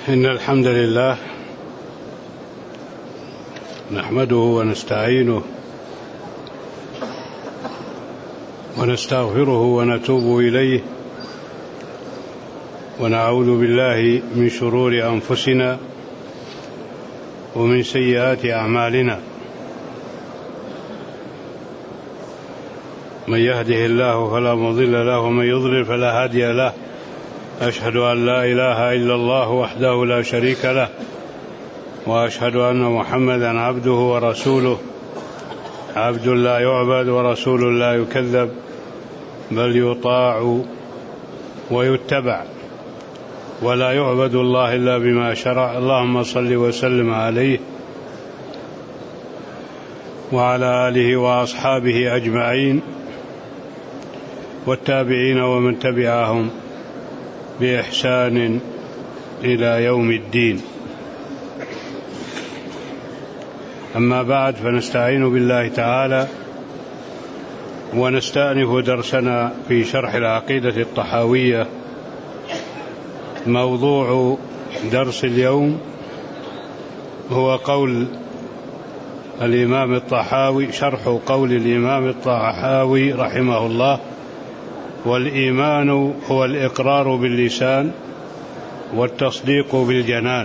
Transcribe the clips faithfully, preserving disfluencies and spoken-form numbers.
إن الحمد لله نحمده ونستعينه ونستغفره ونتوب إليه ونعوذ بالله من شرور أنفسنا ومن سيئات أعمالنا. من يهده الله فلا مضل له ومن يضلل فلا هادي له. أشهد أن لا إله إلا الله وحده لا شريك له، وأشهد أن محمدا عبده ورسوله، عبد لا يعبد ورسول لا يكذب، بل يطاع ويتبع، ولا يعبد الله إلا بما شرع. اللهم صل وسلم عليه وعلى آله وأصحابه أجمعين والتابعين ومن تبعهم بإحسان إلى يوم الدين. أما بعد، فنستعين بالله تعالى ونستأنف درسنا في شرح العقيدة الطحاوية. موضوع درس اليوم هو قول الإمام الطحاوي، شرح قول الإمام الطحاوي رحمه الله: والإيمان هو الإقرار باللسان والتصديق بالجنان،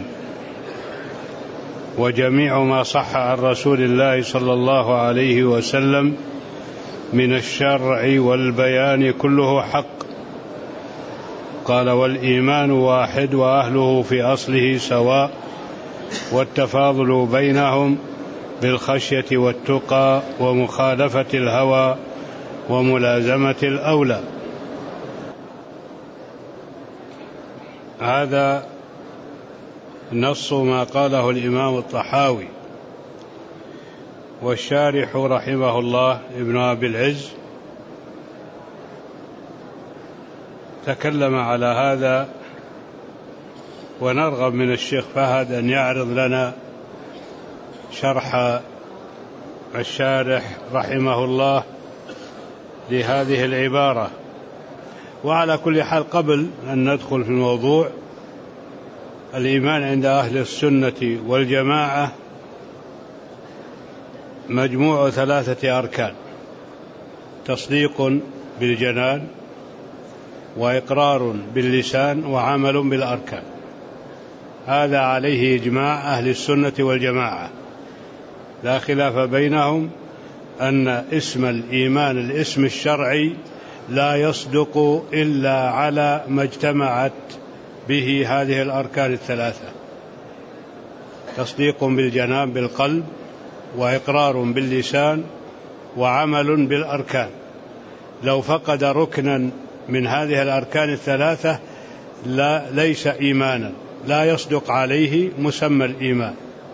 وجميع ما صح عن رسول الله صلى الله عليه وسلم من الشرع والبيان كله حق. قال: والإيمان واحد وأهله في أصله سواء، والتفاضل بينهم بالخشية والتقى ومخالفة الهوى وملازمة الأولى. هذا نص ما قاله الإمام الطحاوي. والشارح رحمه الله ابن أبي العز تكلم على هذا، ونرغب من الشيخ فهد أن يعرض لنا شرح الشارح رحمه الله لهذه العبارة. وعلى كل حال، قبل أن ندخل في الموضوع، الإيمان عند أهل السنة والجماعة مجموع ثلاثة أركان: تصديق بالجنان، وإقرار باللسان، وعمل بالأركان. هذا عليه إجماع أهل السنة والجماعة، لا خلاف بينهم أن اسم الإيمان الاسم الشرعي لا يصدق إلا على ما اجتمعت به هذه الأركان الثلاثة: تصديق بالجنان بالقلب، وإقرار باللسان، وعمل بالأركان. لو فقد ركنا من هذه الأركان الثلاثة لا ليس إيمانا، لا يصدق عليه مسمى الإيمان.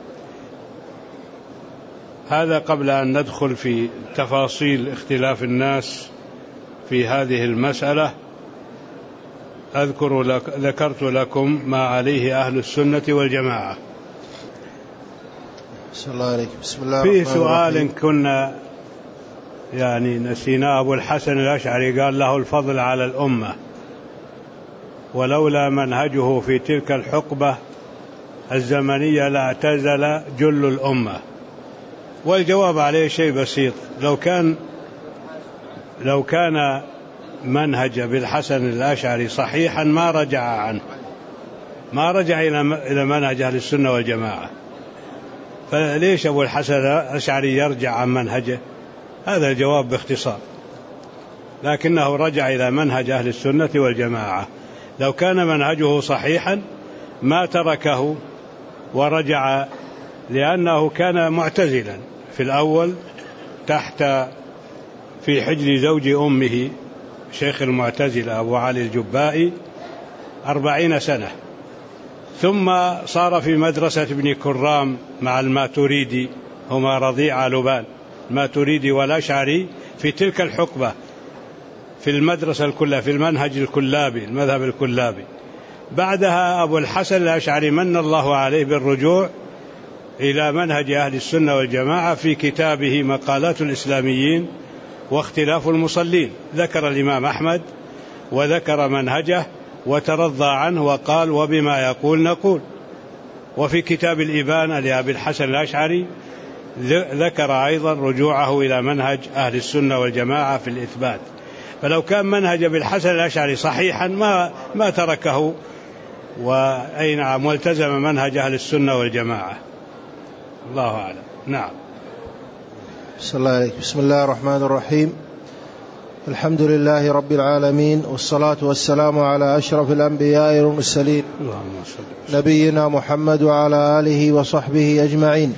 هذا قبل أن ندخل في تفاصيل اختلاف الناس في هذه المسألة. أذكر لك ذكرت لكم ما عليه أهل السنة والجماعة. بسم الله عليكم. بسم الله في سؤال كنا يعني نسيناه. أبو الحسن الأشعري قال: له الفضل على الأمة، ولولا منهجه في تلك الحقبة الزمنية لاعتزل جل الأمة. والجواب عليه شيء بسيط: لو كان لو كان منهج أبي الحسن الأشعري صحيحا ما رجع عنه، ما رجع إلى منهج أهل السنة والجماعة. فليش أبو الحسن الأشعري يرجع عن منهجه؟ هذا الجواب باختصار. لكنه رجع إلى منهج أهل السنة والجماعة. لو كان منهجه صحيحا ما تركه ورجع، لأنه كان معتزلا في الأول تحت في حجر زوج أمه شيخ المعتزلة أبو علي الجبائي أربعين سنة، ثم صار في مدرسة ابن كرام مع الماتريدي، هما رضيع لبان، الماتريدي والأشعري في تلك الحقبة في المدرسة الكلها في المنهج الكلابي، المذهب الكلابي. بعدها أبو الحسن الأشعري من الله عليه بالرجوع إلى منهج أهل السنة والجماعة في كتابه مقالات الإسلاميين واختلاف المصلين. ذكر الإمام أحمد وذكر منهجه وترضى عنه وقال: وبما يقول نقول. وفي كتاب الإبانة لأبي الحسن الأشعري ذكر أيضا رجوعه إلى منهج أهل السنة والجماعة في الإثبات. فلو كان منهج أبي الحسن الأشعري صحيحا ما ما تركه وأي نعم والتزم منهج أهل السنة والجماعة. الله أعلم. نعم. بسم الله عليك. بسم الله الرحمن الرحيم. الحمد لله رب العالمين، والصلاة والسلام على أشرف الأنبياء والمرسلين نبينا محمد وعلى آله وصحبه أجمعين.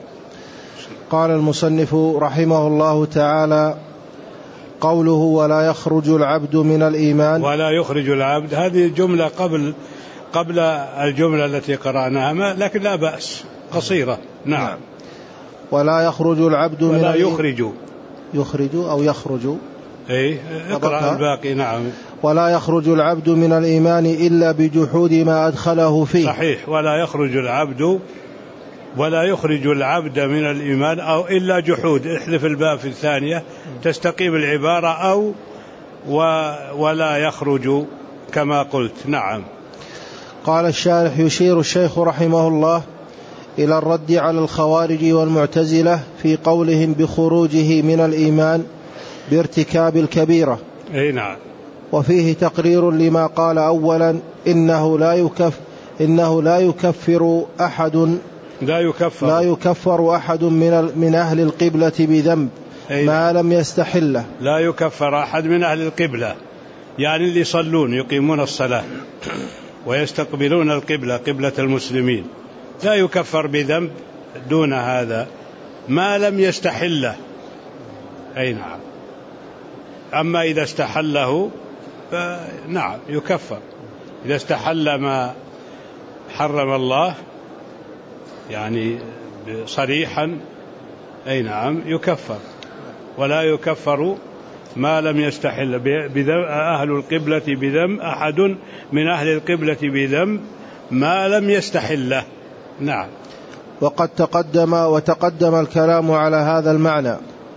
قال المصنف رحمه الله تعالى: قوله ولا يخرج العبد من الإيمان. ولا يخرج العبد، هذه جملة قبل قبل الجملة التي قرأناها، لكن لا بأس، قصيرة. نعم, نعم. ولا يخرج العبد من ولا يخرج يخرج أو يخرج اي اقرأ الباقي. نعم. ولا يخرج العبد من الإيمان إلا بجحود ما أدخله فيه. صحيح. ولا يخرج العبد ولا يخرج العبد من الإيمان أو إلا جحود، احذف الباء في الثانية تستقيم العبارة، أو و ولا يخرج كما قلت. نعم. قال الشارح: يشير الشيخ رحمه الله إلى الرد على الخوارج والمعتزلة في قولهم بخروجه من الإيمان بارتكاب الكبيرة. أي نعم. وفيه تقرير لما قال أولا: إنه لا يكف إنه لا يكفر أحد لا يكفر لا يكفر أحد من من أهل القبلة بذنب ما لم يستحله. لا يكفر أحد من أهل القبلة، يعني اللي يصلون يقيمون الصلاة ويستقبلون القبلة قبلة المسلمين، لا يكفر بذنب دون هذا ما لم يستحله. أي نعم. أما إذا استحله فنعم يكفر. إذا استحل ما حرم الله يعني صريحا، أي نعم يكفر. ولا يكفر ما لم يستحل بذنب أهل القبلة بذنب أحد من أهل القبلة بذنب ما لم يستحله. نعم. وقد تقدم وتقدم الكلام على هذا المعنى.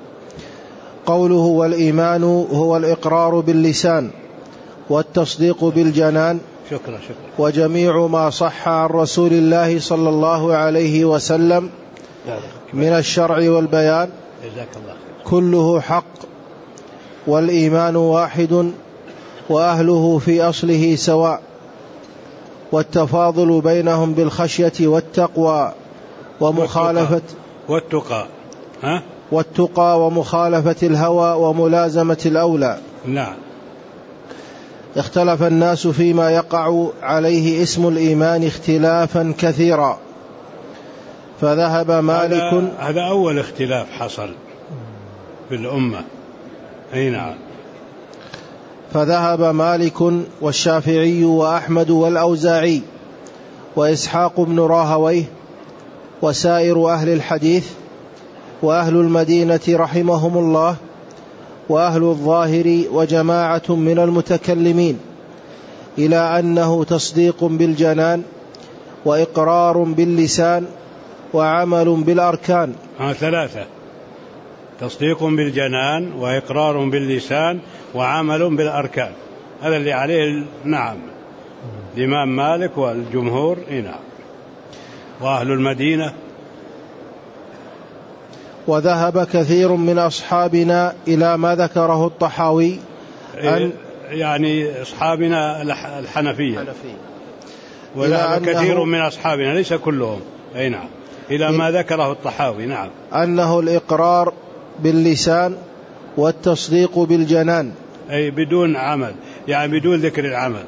قوله والإيمان هو الإقرار باللسان والتصديق بالجنان. شكرا شكرا. وجميع ما صح عن رسول الله صلى الله عليه وسلم من الشرع والبيان كله حق، والإيمان واحد وأهله في أصله سواء، والتفاضل بينهم بالخشية والتقوى ومخالفة والتقى ها والتقى ومخالفة الهوى وملازمة الأولى. نعم. اختلف الناس فيما يقع عليه اسم الإيمان اختلافا كثيرا، فذهب مالك. هذا, هذا أول اختلاف حصل في الأمة. أي نعم. فذهب مالك والشافعي وأحمد والأوزاعي وإسحاق بن راهويه وسائر أهل الحديث وأهل المدينة رحمهم الله وأهل الظاهر وجماعة من المتكلمين إلى أنه تصديق بالجنان وإقرار باللسان وعمل بالأركان. آه ثلاثة: تصديق بالجنان وإقرار باللسان وعمل بالأركان. هذا اللي عليه نعم الإمام مالك والجمهور. نعم. وأهل المدينة. وذهب كثير من أصحابنا إلى ما ذكره الطحاوي أن يعني أصحابنا الحنفية، وذهب كثير من أصحابنا ليس كلهم. أي نعم. إلى ما ذكره الطحاوي. نعم. أنه الإقرار باللسان والتصديق بالجنان، أي بدون عمل، يعني بدون ذكر العمل.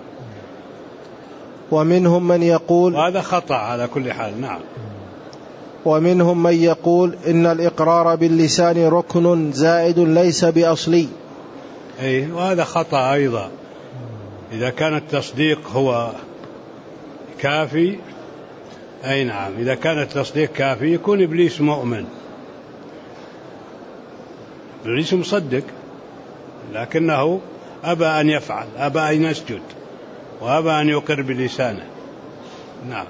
ومنهم من يقول، وهذا خطأ على كل حال. نعم. ومنهم من يقول إن الإقرار باللسان ركن زائد ليس بأصلي. أي وهذا خطأ أيضا. إذا كان التصديق هو كافي، أي نعم، إذا كان التصديق كافي يكون إبليس مؤمن. إبليس مصدق لكنه أبى أن يفعل، أبى أن يسجد، وأبى أن يقر بلسانه. نعم.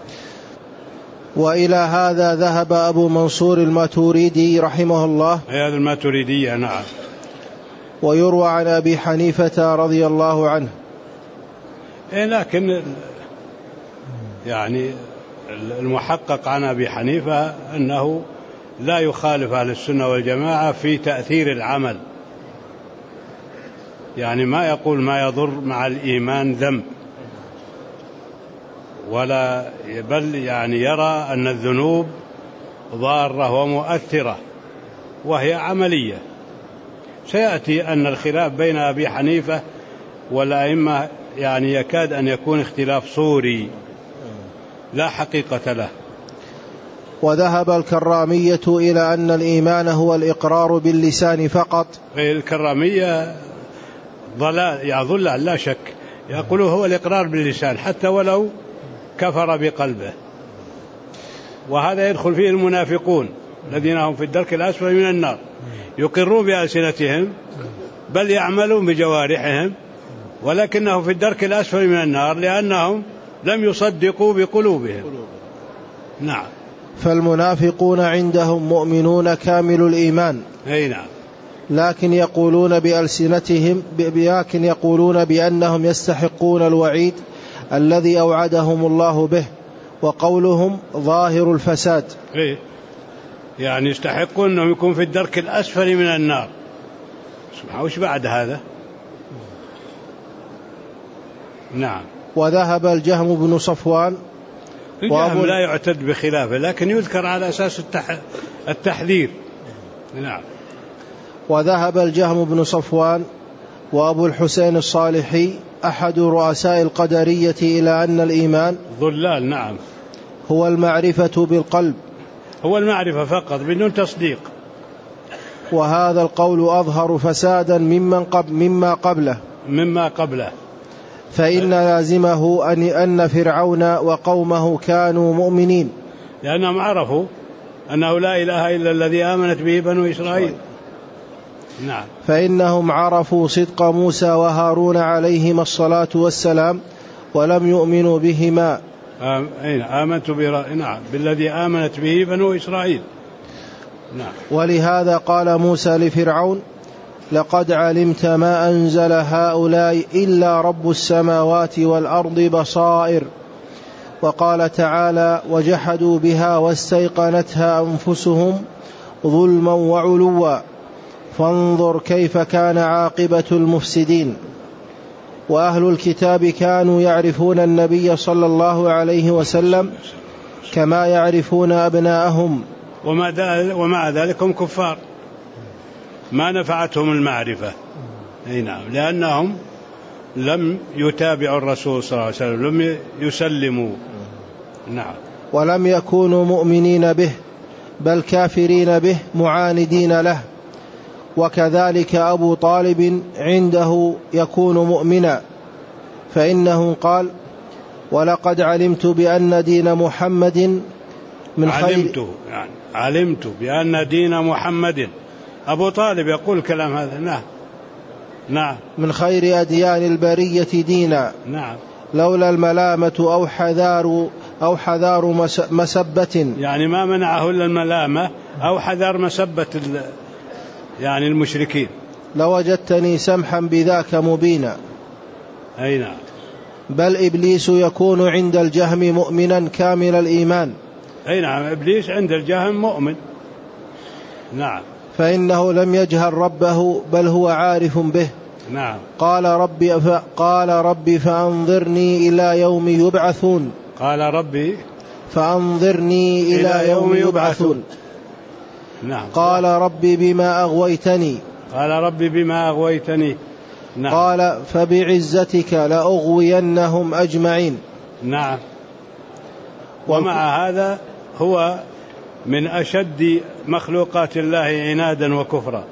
وإلى هذا ذهب أبو منصور الماتريدي رحمه الله. هذا الماتريدية. نعم. ويروى عن أبي حنيفة رضي الله عنه. إيه لكن يعني المحقق عن أبي حنيفة أنه لا يخالف أهل السنة والجماعة في تأثير العمل، يعني ما يقول ما يضر مع الإيمان ذنب، ولا بل يعني يرى أن الذنوب ضارة ومؤثرة وهي عملية. سيأتي أن الخلاف بين أبي حنيفة والأئمة يعني يكاد أن يكون اختلاف صوري لا حقيقة له. وذهب الكرامية إلى أن الإيمان هو الإقرار باللسان فقط. الكرامية ضلال يعني ضلال لا شك، يقولوا هو الإقرار باللسان حتى ولو كفر بقلبه، وهذا يدخل فيه المنافقون الذين هم في الدرك الأسفل من النار، يقرون بألسنتهم بل يعملون بجوارحهم ولكنهم في الدرك الأسفل من النار لأنهم لم يصدقوا بقلوبهم. نعم. فالمنافقون عندهم مؤمنون كامل الإيمان، أي نعم، لكن يقولون بألسنتهم لكن يقولون بأنهم يستحقون الوعيد الذي أوعدهم الله به، وقولهم ظاهر الفساد. إيه؟ يعني يستحقون أنهم يكون في الدرك الأسفل من النار. سبحانه، وش بعد هذا؟ نعم. وذهب الجهم بن صفوان. الجهم لا يعتد بخلافه لكن يذكر على أساس التح... التحذير. نعم. وذهب الجهم بن صفوان وأبو الحسين الصالحي أحد رؤساء القدرية إلى أن الإيمان ضلال. نعم. هو المعرفة بالقلب، هو المعرفة فقط بدون تصديق، وهذا القول أظهر فسادا ممن قبل مما قبله مما قبله فإن لازمه أن أن فرعون وقومه كانوا مؤمنين، لأنهم عرفوا أنه لا إله إلا الذي آمنت به بنو إسرائيل. نعم. فإنهم عرفوا صدق موسى وهارون عليهما الصلاة والسلام ولم يؤمنوا بهما. آمنت نعم بالذي آمنت به بنو إسرائيل. نعم. ولهذا قال موسى لفرعون: لقد علمت ما أنزل هؤلاء إلا رب السماوات والأرض بصائر. وقال تعالى: وجحدوا بها واستيقنتها أنفسهم ظلما وعلوا فانظر كيف كان عاقبة المفسدين. وأهل الكتاب كانوا يعرفون النبي صلى الله عليه وسلم كما يعرفون أبناءهم، ومع ذلك هم كفار ما نفعتهم المعرفة. أي نعم، لأنهم لم يتابعوا الرسول صلى الله عليه وسلم، لم يسلموا. نعم. ولم يكونوا مؤمنين به بل كافرين به معاندين له. وكذلك أبو طالب عنده يكون مؤمنا، فإنه قال: ولقد علمت بأن دين محمد من خير علمت يعني علمت بأن دين محمد. أبو طالب يقول كلام هذا. نعم. نعم. من خير أديان البرية دينا. نعم. لولا الملامة أو حذار أو حذار مسبة، يعني ما منعه إلا الملامة أو حذار مسبة يعني المشركين. لوجدتني سمحا بذاك مبينا. أي نعم. بل إبليس يكون عند الجهم مؤمنا كامل الإيمان. أي نعم، إبليس عند الجهم مؤمن. نعم. فإنه لم يجهل ربه بل هو عارف به. نعم. قال ربي قال ربي فأنظرني إلى يوم يبعثون. قال ربي فأنظرني إلى, إلى يوم يبعثون. نعم. قال ربي بما أغويتني. قال ربي بما أغويتني. نعم. قال فبعزتك لأغوينهم أجمعين. نعم. ومع هذا هو من أشد مخلوقات الله عنادا وكفرا.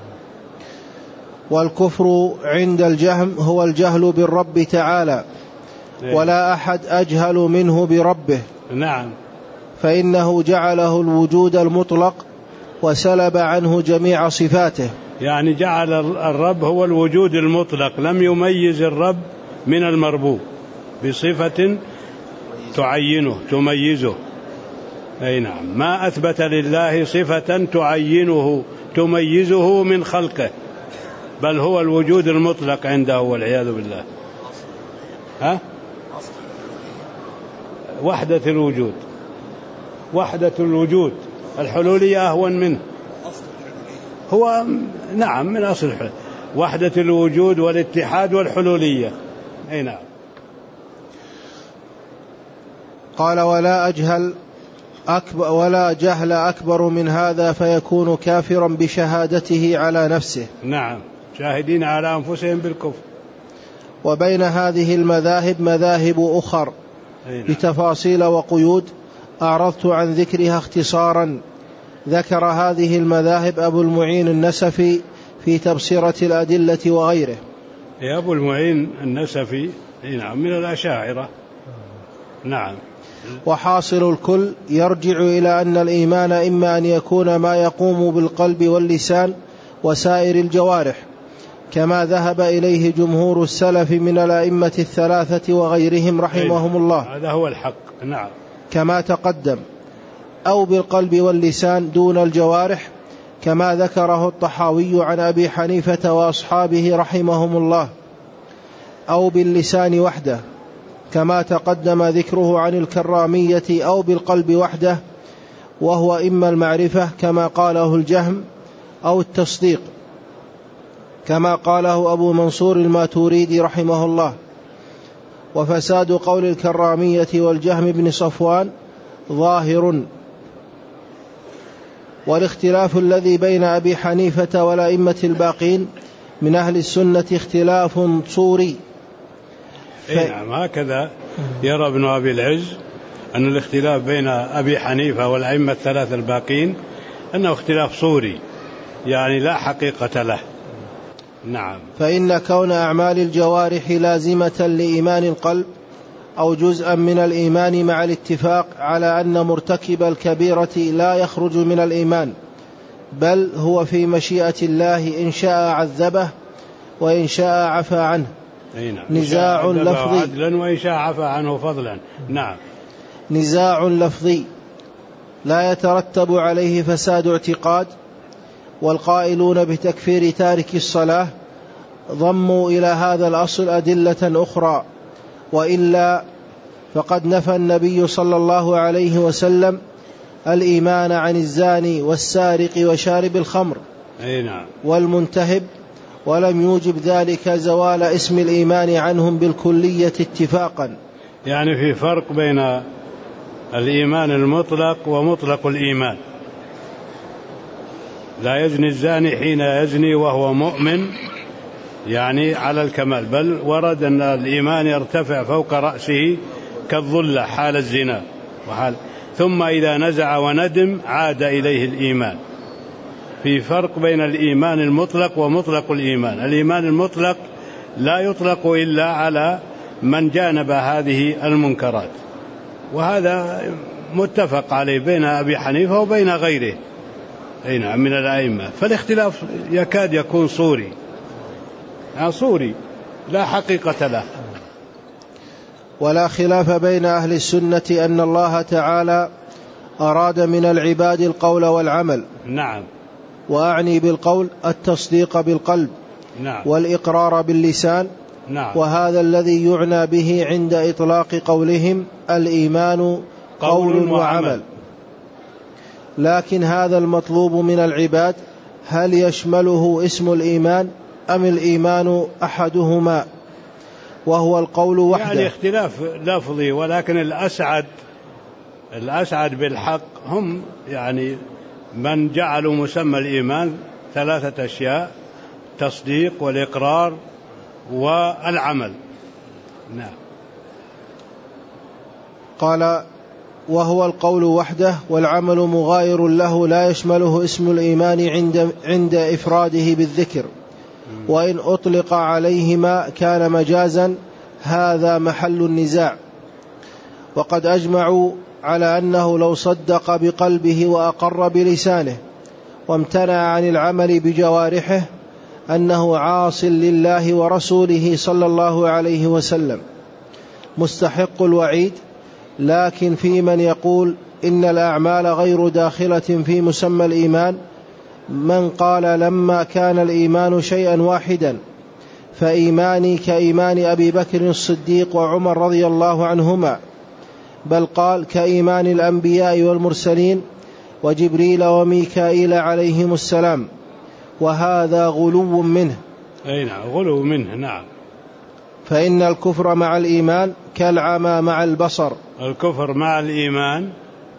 والكفر عند الجهم هو الجهل بالرب تعالى، ولا أحد أجهل منه بربه. نعم. فإنه جعله الوجود المطلق وسلب عنه جميع صفاته. يعني جعل الرب هو الوجود المطلق، لم يميز الرب من المربوب بصفة تعينه تميزه. أي نعم، ما أثبت لله صفة تعينه تميزه من خلقه، بل هو الوجود المطلق عنده والعياذ بالله. ها؟ وحدة الوجود، وحدة الوجود. الحلولية أهون منه، هو نعم من أصل الحلول. وحدة الوجود والاتحاد والحلولية. أي نعم. قال ولا أجهل أكبر ولا جهل أكبر من هذا فيكون كافرا بشهادته على نفسه. نعم، شاهدين على أنفسهم بالكفر. وبين هذه المذاهب مذاهب أخر بتفاصيل وقيود أعرضت عن ذكرها اختصارا. ذكر هذه المذاهب أبو المعين النسفي في تبصرة الأدلة وغيره. يا أبو المعين النسفي نعم من الأشاعرة. نعم. وحاصل الكل يرجع إلى أن الإيمان إما أن يكون ما يقوم بالقلب واللسان وسائر الجوارح، كما ذهب إليه جمهور السلف من الأئمة الثلاثة وغيرهم رحمهم الله، هذا هو الحق. نعم. كما تقدم، أو بالقلب واللسان دون الجوارح، كما ذكره الطحاوي عن أبي حنيفة وأصحابه رحمهم الله، أو باللسان وحده، كما تقدم ذكره عن الكرامية، أو بالقلب وحده، وهو إما المعرفة كما قاله الجهم، أو التصديق كما قاله أبو منصور الماتوريدي رحمه الله. وفساد قول الكرامية والجهم بن صفوان ظاهر. والاختلاف الذي بين أبي حنيفة والأئمة الباقين من أهل السنة اختلاف صوري. ف... نعم، هكذا يرى ابن أبي العز أن الاختلاف بين أبي حنيفة والأئمة الثلاثة الباقين أنه اختلاف صوري، يعني لا حقيقة له. نعم. فإن كون أعمال الجوارح لازمة لإيمان القلب أو جزءا من الإيمان مع الاتفاق على أن مرتكب الكبيرة لا يخرج من الإيمان، بل هو في مشيئة الله، إن شاء عذبه وإن شاء عفى عنه. نعم. نزاع لفظي عدلا وإن شاء عفى عنه فضلا. نعم. نزاع لفظي لا يترتب عليه فساد اعتقاد. والقائلون بتكفير تارك الصلاة ضموا إلى هذا الأصل أدلة أخرى، وإلا فقد نفى النبي صلى الله عليه وسلم الإيمان عن الزاني والسارق وشارب الخمر والمنتهب، ولم يوجب ذلك زوال اسم الإيمان عنهم بالكلية اتفاقا. يعني في فرق بين الإيمان المطلق ومطلق الإيمان. لا يزني الزاني حين يزني وهو مؤمن، يعني على الكمال، بل ورد أن الإيمان يرتفع فوق رأسه كالظلة حال الزنا وحال، ثم إذا نزع وندم عاد إليه الإيمان. في فرق بين الإيمان المطلق ومطلق الإيمان. الإيمان المطلق لا يطلق إلا على من جانب هذه المنكرات، وهذا متفق عليه بين أبي حنيفة وبين غيره أي من الأئمة. فالاختلاف يكاد يكون صوري، يعني صوري لا حقيقة له. ولا خلاف بين أهل السنة أن الله تعالى أراد من العباد القول والعمل. نعم. وأعني بالقول التصديق بالقلب. نعم. والإقرار باللسان. نعم. وهذا الذي يعنى به عند إطلاق قولهم الإيمان قول, قول وعمل. لكن هذا المطلوب من العباد هل يشمله اسم الإيمان أم الإيمان أحدهما وهو القول وحده؟ يعني اختلاف لفظي، ولكن الأسعد الأسعد بالحق هم يعني من جعلوا مسمى الإيمان ثلاثة أشياء: تصديق والإقرار والعمل. نعم. قال وهو القول وحده والعمل مغاير له لا يشمله اسم الإيمان عند, عند إفراده بالذكر، وإن أطلق عليهما كان مجازا، هذا محل النزاع. وقد أجمعوا على أنه لو صدق بقلبه وأقر بلسانه وامتنع عن العمل بجوارحه أنه عاص لله ورسوله صلى الله عليه وسلم مستحق الوعيد. لكن في من يقول إن الأعمال غير داخلة في مسمى الإيمان من قال لما كان الإيمان شيئا واحدا فإيماني كإيمان أبي بكر الصديق وعمر رضي الله عنهما، بل قال كإيمان الأنبياء والمرسلين وجبريل وميكائيل عليهم السلام، وهذا غلو منه. أي نعم، غلو منه. نعم. فإن الكفر مع الإيمان كالعمى مع البصر. الكفر مع الإيمان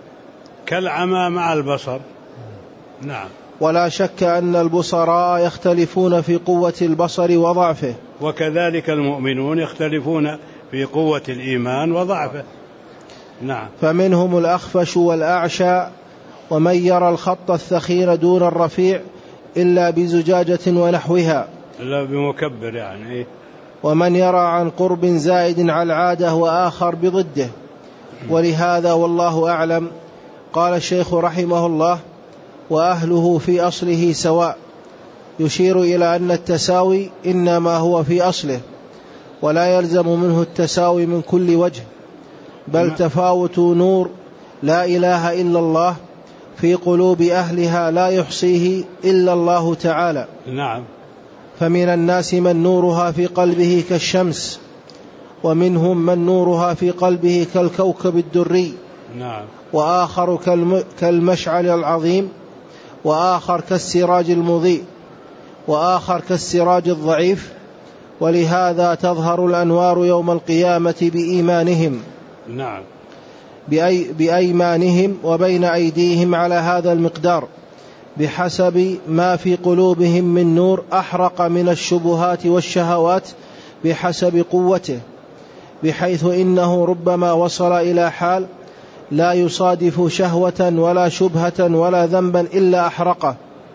كالعمى مع البصر. نعم. ولا شك أن البصراء يختلفون في قوة البصر وضعفه، وكذلك المؤمنون يختلفون في قوة الإيمان وضعفه. نعم. فمنهم الأخفش والأعشى، ومن يرى الخط الثخين دون الرفيع إلا بزجاجة ونحوها، إلا بمكبر يعني. ومن يرى عن قرب زائد على العادة وآخر بضده. ولهذا والله أعلم قال الشيخ رحمه الله: وأهله في أصله سواء، يشير إلى أن التساوي إنما هو في أصله، ولا يلزم منه التساوي من كل وجه، بل تفاوت نور لا إله إلا الله في قلوب أهلها لا يحصيه إلا الله تعالى. نعم. فمن الناس من نورها في قلبه كالشمس، ومنهم من نورها في قلبه كالكوكب الدري. نعم. وآخر كالمشعل العظيم، وآخر كالسراج المضيء، وآخر كالسراج الضعيف. ولهذا تظهر الأنوار يوم القيامة بإيمانهم. نعم. بأي بأيمانهم وبين أيديهم على هذا المقدار، بحسب ما في قلوبهم من نور أحرق من الشبهات والشهوات بحسب قوته، بحيث إنه ربما وصل إلى حال لا يصادف شهوة ولا شبهة ولا ذنبا إلا أحرقه.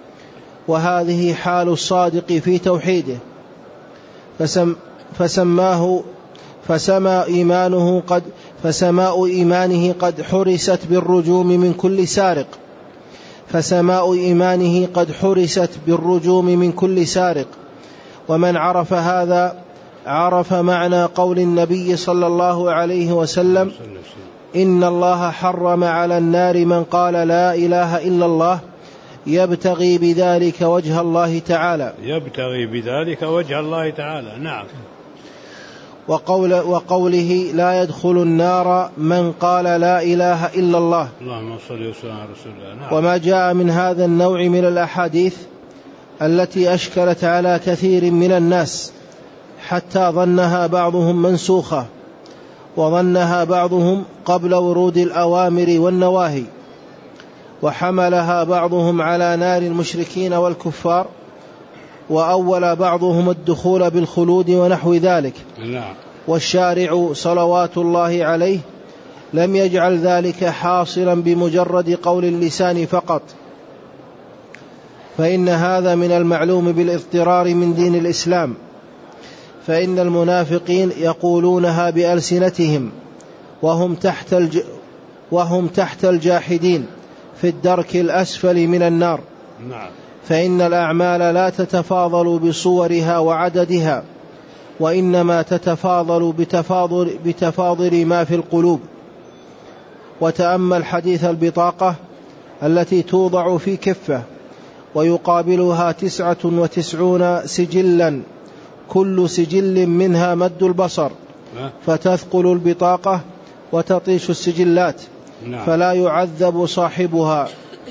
وهذه حال الصادق في توحيده، فسم فسماه فسما إيمانه قد فسماء إيمانه قد حرست بالرجوم من كل سارق فسماء إيمانه قد حرست بالرجوم من كل سارق. ومن عرف هذا عرف معنى قول النبي صلى الله عليه وسلم: إن الله حرم على النار من قال لا إله إلا الله يبتغي بذلك وجه الله تعالى. يبتغي بذلك وجه الله تعالى. نعم. وقول وقوله لا يدخل النار من قال لا إله إلا الله. اللهم صل وسلم على رسول الله. نعم. وما جاء من هذا النوع من الأحاديث التي أشكلت على كثير من الناس حتى ظنها بعضهم منسوخة، وظنها بعضهم قبل ورود الأوامر والنواهي، وحملها بعضهم على نار المشركين والكفار، وأول بعضهم الدخول بالخلود ونحو ذلك. نعم. والشارع صلوات الله عليه لم يجعل ذلك حاصلا بمجرد قول اللسان فقط، فإن هذا من المعلوم بالاضطرار من دين الإسلام، فإن المنافقين يقولونها بألسنتهم وهم تحت, الج... وهم تحت الجاحدين في الدرك الأسفل من النار. نعم. فإن الأعمال لا تتفاضل بصورها وعددها، وإنما تتفاضل بتفاضل, بتفاضل ما في القلوب. وتأمل حديث البطاقة التي توضع في كفة ويقابلها تسعة وتسعون سجلا، كل سجل منها مد البصر، فتثقل البطاقة وتطيش السجلات، فلا يعذب صاحبها.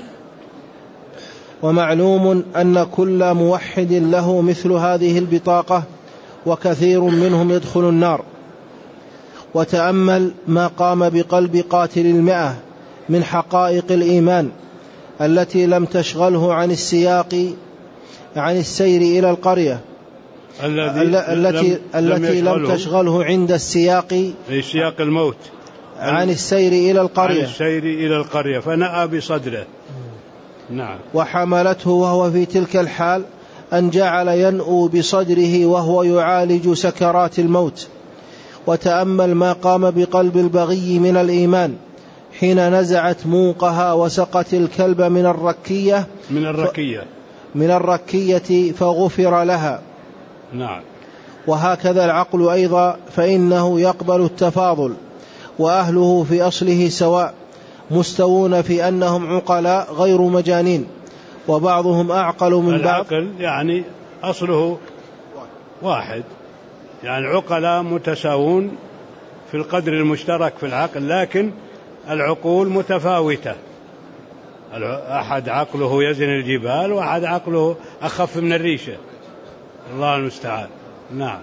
ومعلوم أن كل موحد له مثل هذه البطاقة، وكثير منهم يدخل النار. وتأمل ما قام بقلب قاتل المئة من حقائق الإيمان التي لم تشغله عن السياق عن السير إلى القرية، التي التي لم تشغله عند السياق سياق الموت عن السير إلى القرية عن السير إلى القرية فنأى بصدره. نعم. وحملته وهو في تلك الحال أن جعل ينؤو بصدره وهو يعالج سكرات الموت. وتأمل ما قام بقلب البغي من الإيمان حين نزعت موقها وسقت الكلب من الركية من الركية من الركية فغفر لها. نعم. وهكذا العقل أيضا، فإنه يقبل التفاضل، وأهله في أصله سواء، مستوون في أنهم عقلاء غير مجانين، وبعضهم أعقل من بعض. العقل يعني أصله واحد، يعني عقلاء متساوون في القدر المشترك في العقل، لكن العقول متفاوتة، أحد عقله يزن الجبال وأحد عقله أخف من الريشة، الله المستعان. نعم.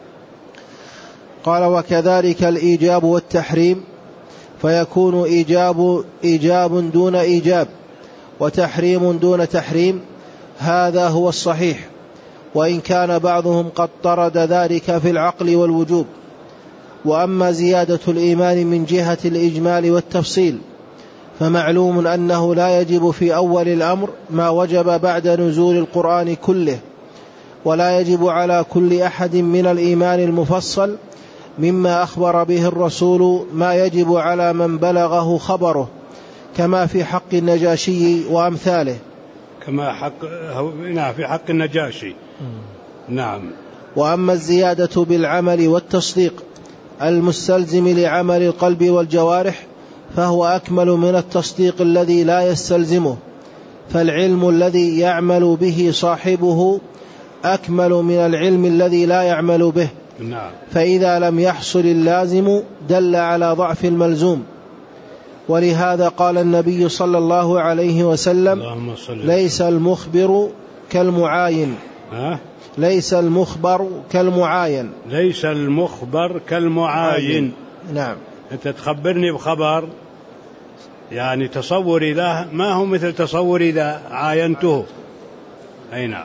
قال: وكذلك الإيجاب والتحريم، فيكون إيجاب إيجاب دون إيجاب وتحريم دون تحريم، هذا هو الصحيح، وإن كان بعضهم قد طرد ذلك في العقل والوجوب. وأما زيادة الإيمان من جهة الإجمال والتفصيل فمعلوم أنه لا يجب في أول الأمر ما وجب بعد نزول القرآن كله، ولا يجب على كل أحد من الإيمان المفصل مما أخبر به الرسول ما يجب على من بلغه خبره، كما في حق النجاشي وأمثاله. كما حق في حق النجاشي. نعم. وأما الزيادة بالعمل والتصديق المستلزم لعمل القلب والجوارح فهو أكمل من التصديق الذي لا يستلزمه، فالعلم الذي يعمل به صاحبه أكمل من العلم الذي لا يعمل به. نعم. فإذا لم يحصل اللازم دل على ضعف الملزوم. ولهذا قال النبي صلى الله عليه وسلم: ليس المخبر كالمعاين. ها؟ ليس المخبر كالمعاين. ليس المخبر كالمعاين. نعم. أنت تخبرني بخبر، يعني تصوري له ما هو مثل تصوري إذا عاينته. أي نعم.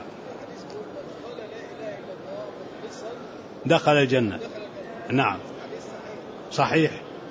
دخل الجنة. نعم صحيح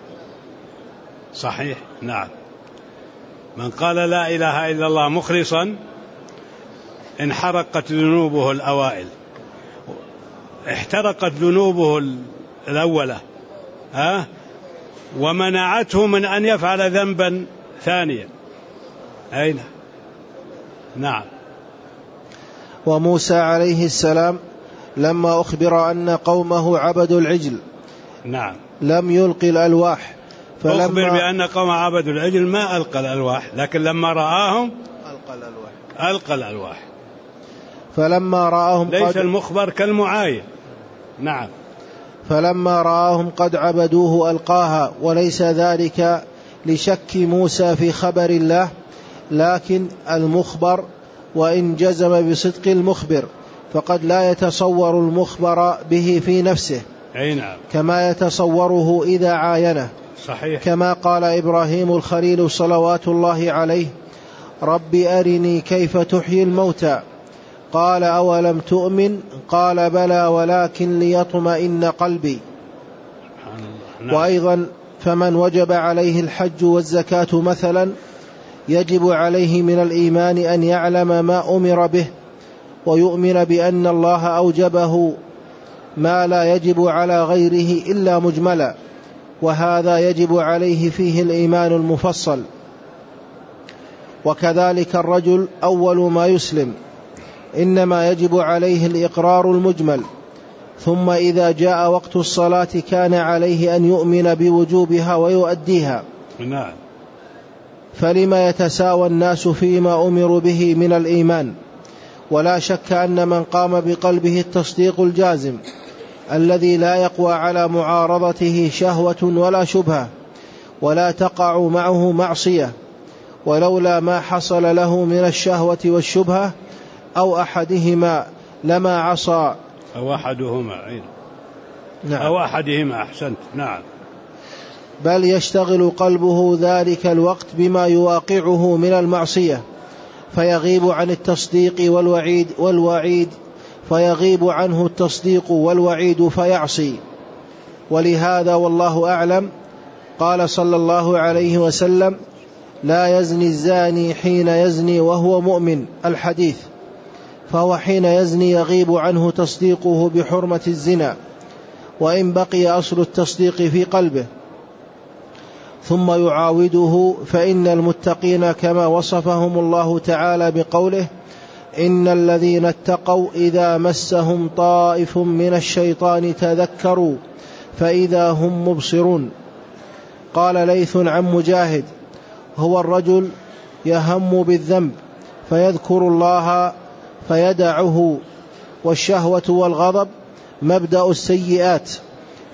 صحيح. نعم. من قال لا إله إلا الله مخلصا انحرقت ذنوبه الأوائل، احترقت ذنوبه الأولى، ها، ومنعته من أن يفعل ذنبا ثانيا. أين؟ نعم. وموسى عليه السلام لما أخبر أن قومه عبدوا العجل نعم لم يلقي الألواح، فلما أخبر بأن قوم عبدوا العجل ما ألقى الألواح، لكن لما رآهم ألقى الألواح. ألقى الألواح. فلما رآهم ليس قد... المخبر كالمعاين. نعم. فلما رآهم قد عبدوه ألقاها، وليس ذلك لشك موسى في خبر الله، لكن المخبر وإن جزم بصدق المخبر فقد لا يتصور المخبر به في نفسه. أي نعم. كما يتصوره إذا عاينه. صحيح. كما قال إبراهيم الخليل صلوات الله عليه: رب أرني كيف تحيي الموتى، قال أولم تؤمن، قال بلى ولكن ليطمئن قلبي. نعم. وأيضا فمن وجب عليه الحج والزكاة مثلا يجب عليه من الإيمان أن يعلم ما أمر به، ويؤمن بأن الله أوجبه ما لا يجب على غيره إلا مجملا، وهذا يجب عليه فيه الإيمان المفصل. وكذلك الرجل أول ما يسلم إنما يجب عليه الإقرار المجمل، ثم إذا جاء وقت الصلاة كان عليه أن يؤمن بوجوبها ويؤديها. نعم. فلما يتساوى الناس فيما أمروا به من الإيمان؟ ولا شك أن من قام بقلبه التصديق الجازم الذي لا يقوى على معارضته شهوة ولا شبهة، ولا تقع معه معصية، ولولا ما حصل له من الشهوة والشبهة أو أحدهما لما عصى أو أحدهما. نعم. أو أحدهما. أحسنت. نعم. بل يشتغل قلبه ذلك الوقت بما يواقعه من المعصية فيغيب عن التصديق والوعيد والوعيد فيغيب عنه التصديق والوعيد فيعصي. ولهذا والله أعلم قال صلى الله عليه وسلم: لا يزني الزاني حين يزني وهو مؤمن، الحديث. فهو حين يزني يغيب عنه تصديقه بحرمة الزنا، وإن بقي أصل التصديق في قلبه ثم يعاوده، فإن المتقين كما وصفهم الله تعالى بقوله: إن الذين اتقوا إذا مسهم طائف من الشيطان تذكروا فإذا هم مبصرون. قال ليث عن مجاهد: هو الرجل يهم بالذنب فيذكر الله فيدعه، والشهوة والغضب مبدأ السيئات،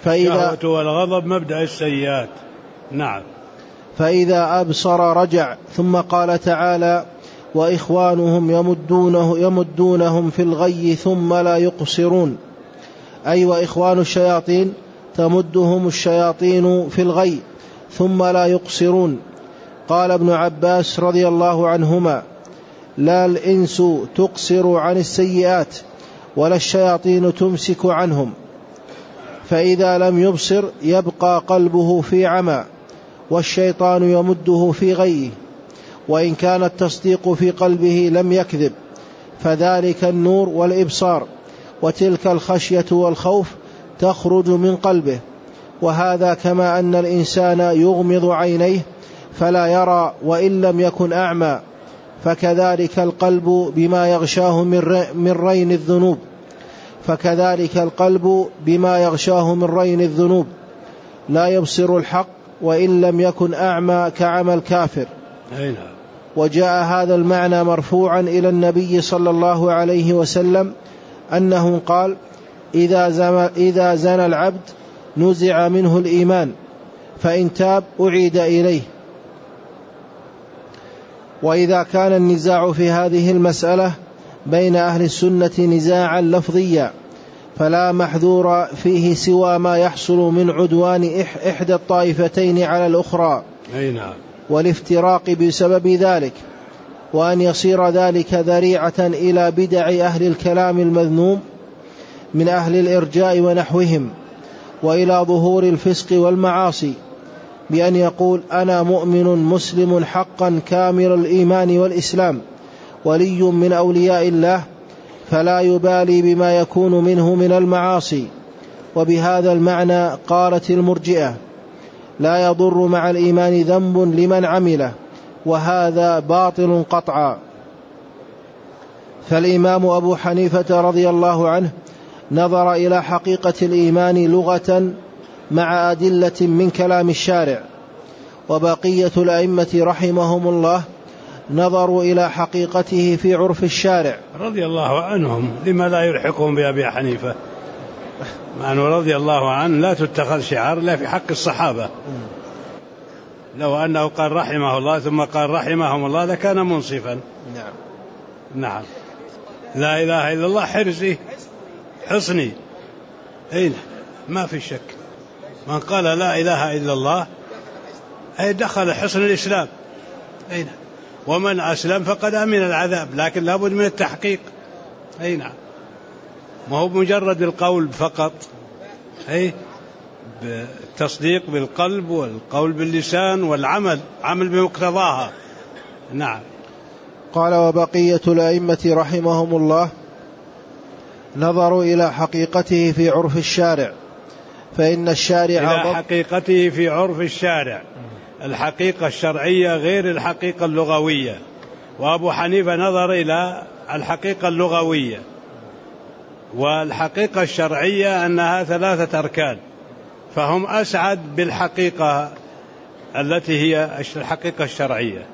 فإذا والغضب مبدأ السيئات. نعم. فإذا أبصر رجع. ثم قال تعالى وإخوانهم يمدونه يمدونهم في الغي ثم لا يقصرون، أي وإخوان الشياطين تمدهم الشياطين في الغي ثم لا يقصرون. قال ابن عباس رضي الله عنهما لا الإنس تقصر عن السيئات ولا الشياطين تمسك عنهم، فإذا لم يبصر يبقى قلبه في عمى والشيطان يمده في غيه، وإن كان التصديق في قلبه لم يكذب فذلك النور والإبصار، وتلك الخشية والخوف تخرج من قلبه. وهذا كما أن الإنسان يغمض عينيه فلا يرى وإن لم يكن أعمى، فكذلك القلب بما يغشاه من رين الذنوب فكذلك القلب بما يغشاه من رين الذنوب لا يبصر الحق وإن لم يكن أعمى كعمى الكافر. وجاء هذا المعنى مرفوعا إلى النبي صلى الله عليه وسلم أنه قال إذا زنى العبد نزع منه الإيمان فإن تاب أعيد إليه. وإذا كان النزاع في هذه المسألة بين أهل السنة نزاعا لفظيا فلا محذور فيه سوى ما يحصل من عدوان إحدى الطائفتين على الأخرى والافتراق بسبب ذلك، وأن يصير ذلك ذريعة إلى بدع أهل الكلام المذموم من أهل الإرجاء ونحوهم، وإلى ظهور الفسق والمعاصي، بأن يقول أنا مؤمن مسلم حقا كامل الإيمان والإسلام ولي من أولياء الله، فلا يبالي بما يكون منه من المعاصي. وبهذا المعنى قالت المرجئة لا يضر مع الإيمان ذنب لمن عمله، وهذا باطل قطعا. فالإمام أبو حنيفة رضي الله عنه نظر إلى حقيقة الإيمان لغة مع أدلة من كلام الشارع، وبقية الأئمة رحمهم الله نظروا إلى حقيقته في عرف الشارع رضي الله عنهم. لما لا يلحقهم بأبي حنيفة؟ مع أنه رضي الله عنه لا تتخذ شعار لا في حق الصحابة. لو أنه قال رحمه الله ثم قال رحمهم الله لكان منصفا. نعم نعم. لا إله إلا الله حرزي حصني، أين ما في شك. من قال لا إله إلا الله أي دخل حصن الإسلام، أين ومن أسلم فقد أمن العذاب، لكن لابد من التحقيق. أي نعم، ما هو مجرد القول فقط، أي التصديق بالقلب والقول باللسان والعمل عمل بمقتضاها. نعم. قال وبقية الأئمة رحمهم الله نظروا إلى حقيقته في عرف الشارع، فإن الشارع إلى حقيقته في عرف الشارع، الحقيقة الشرعية غير الحقيقة اللغوية. وأبو حنيفة نظر إلى الحقيقة اللغوية، والحقيقة الشرعية أنها ثلاثة أركان، فهم أسعد بالحقيقة التي هي الحقيقة الشرعية.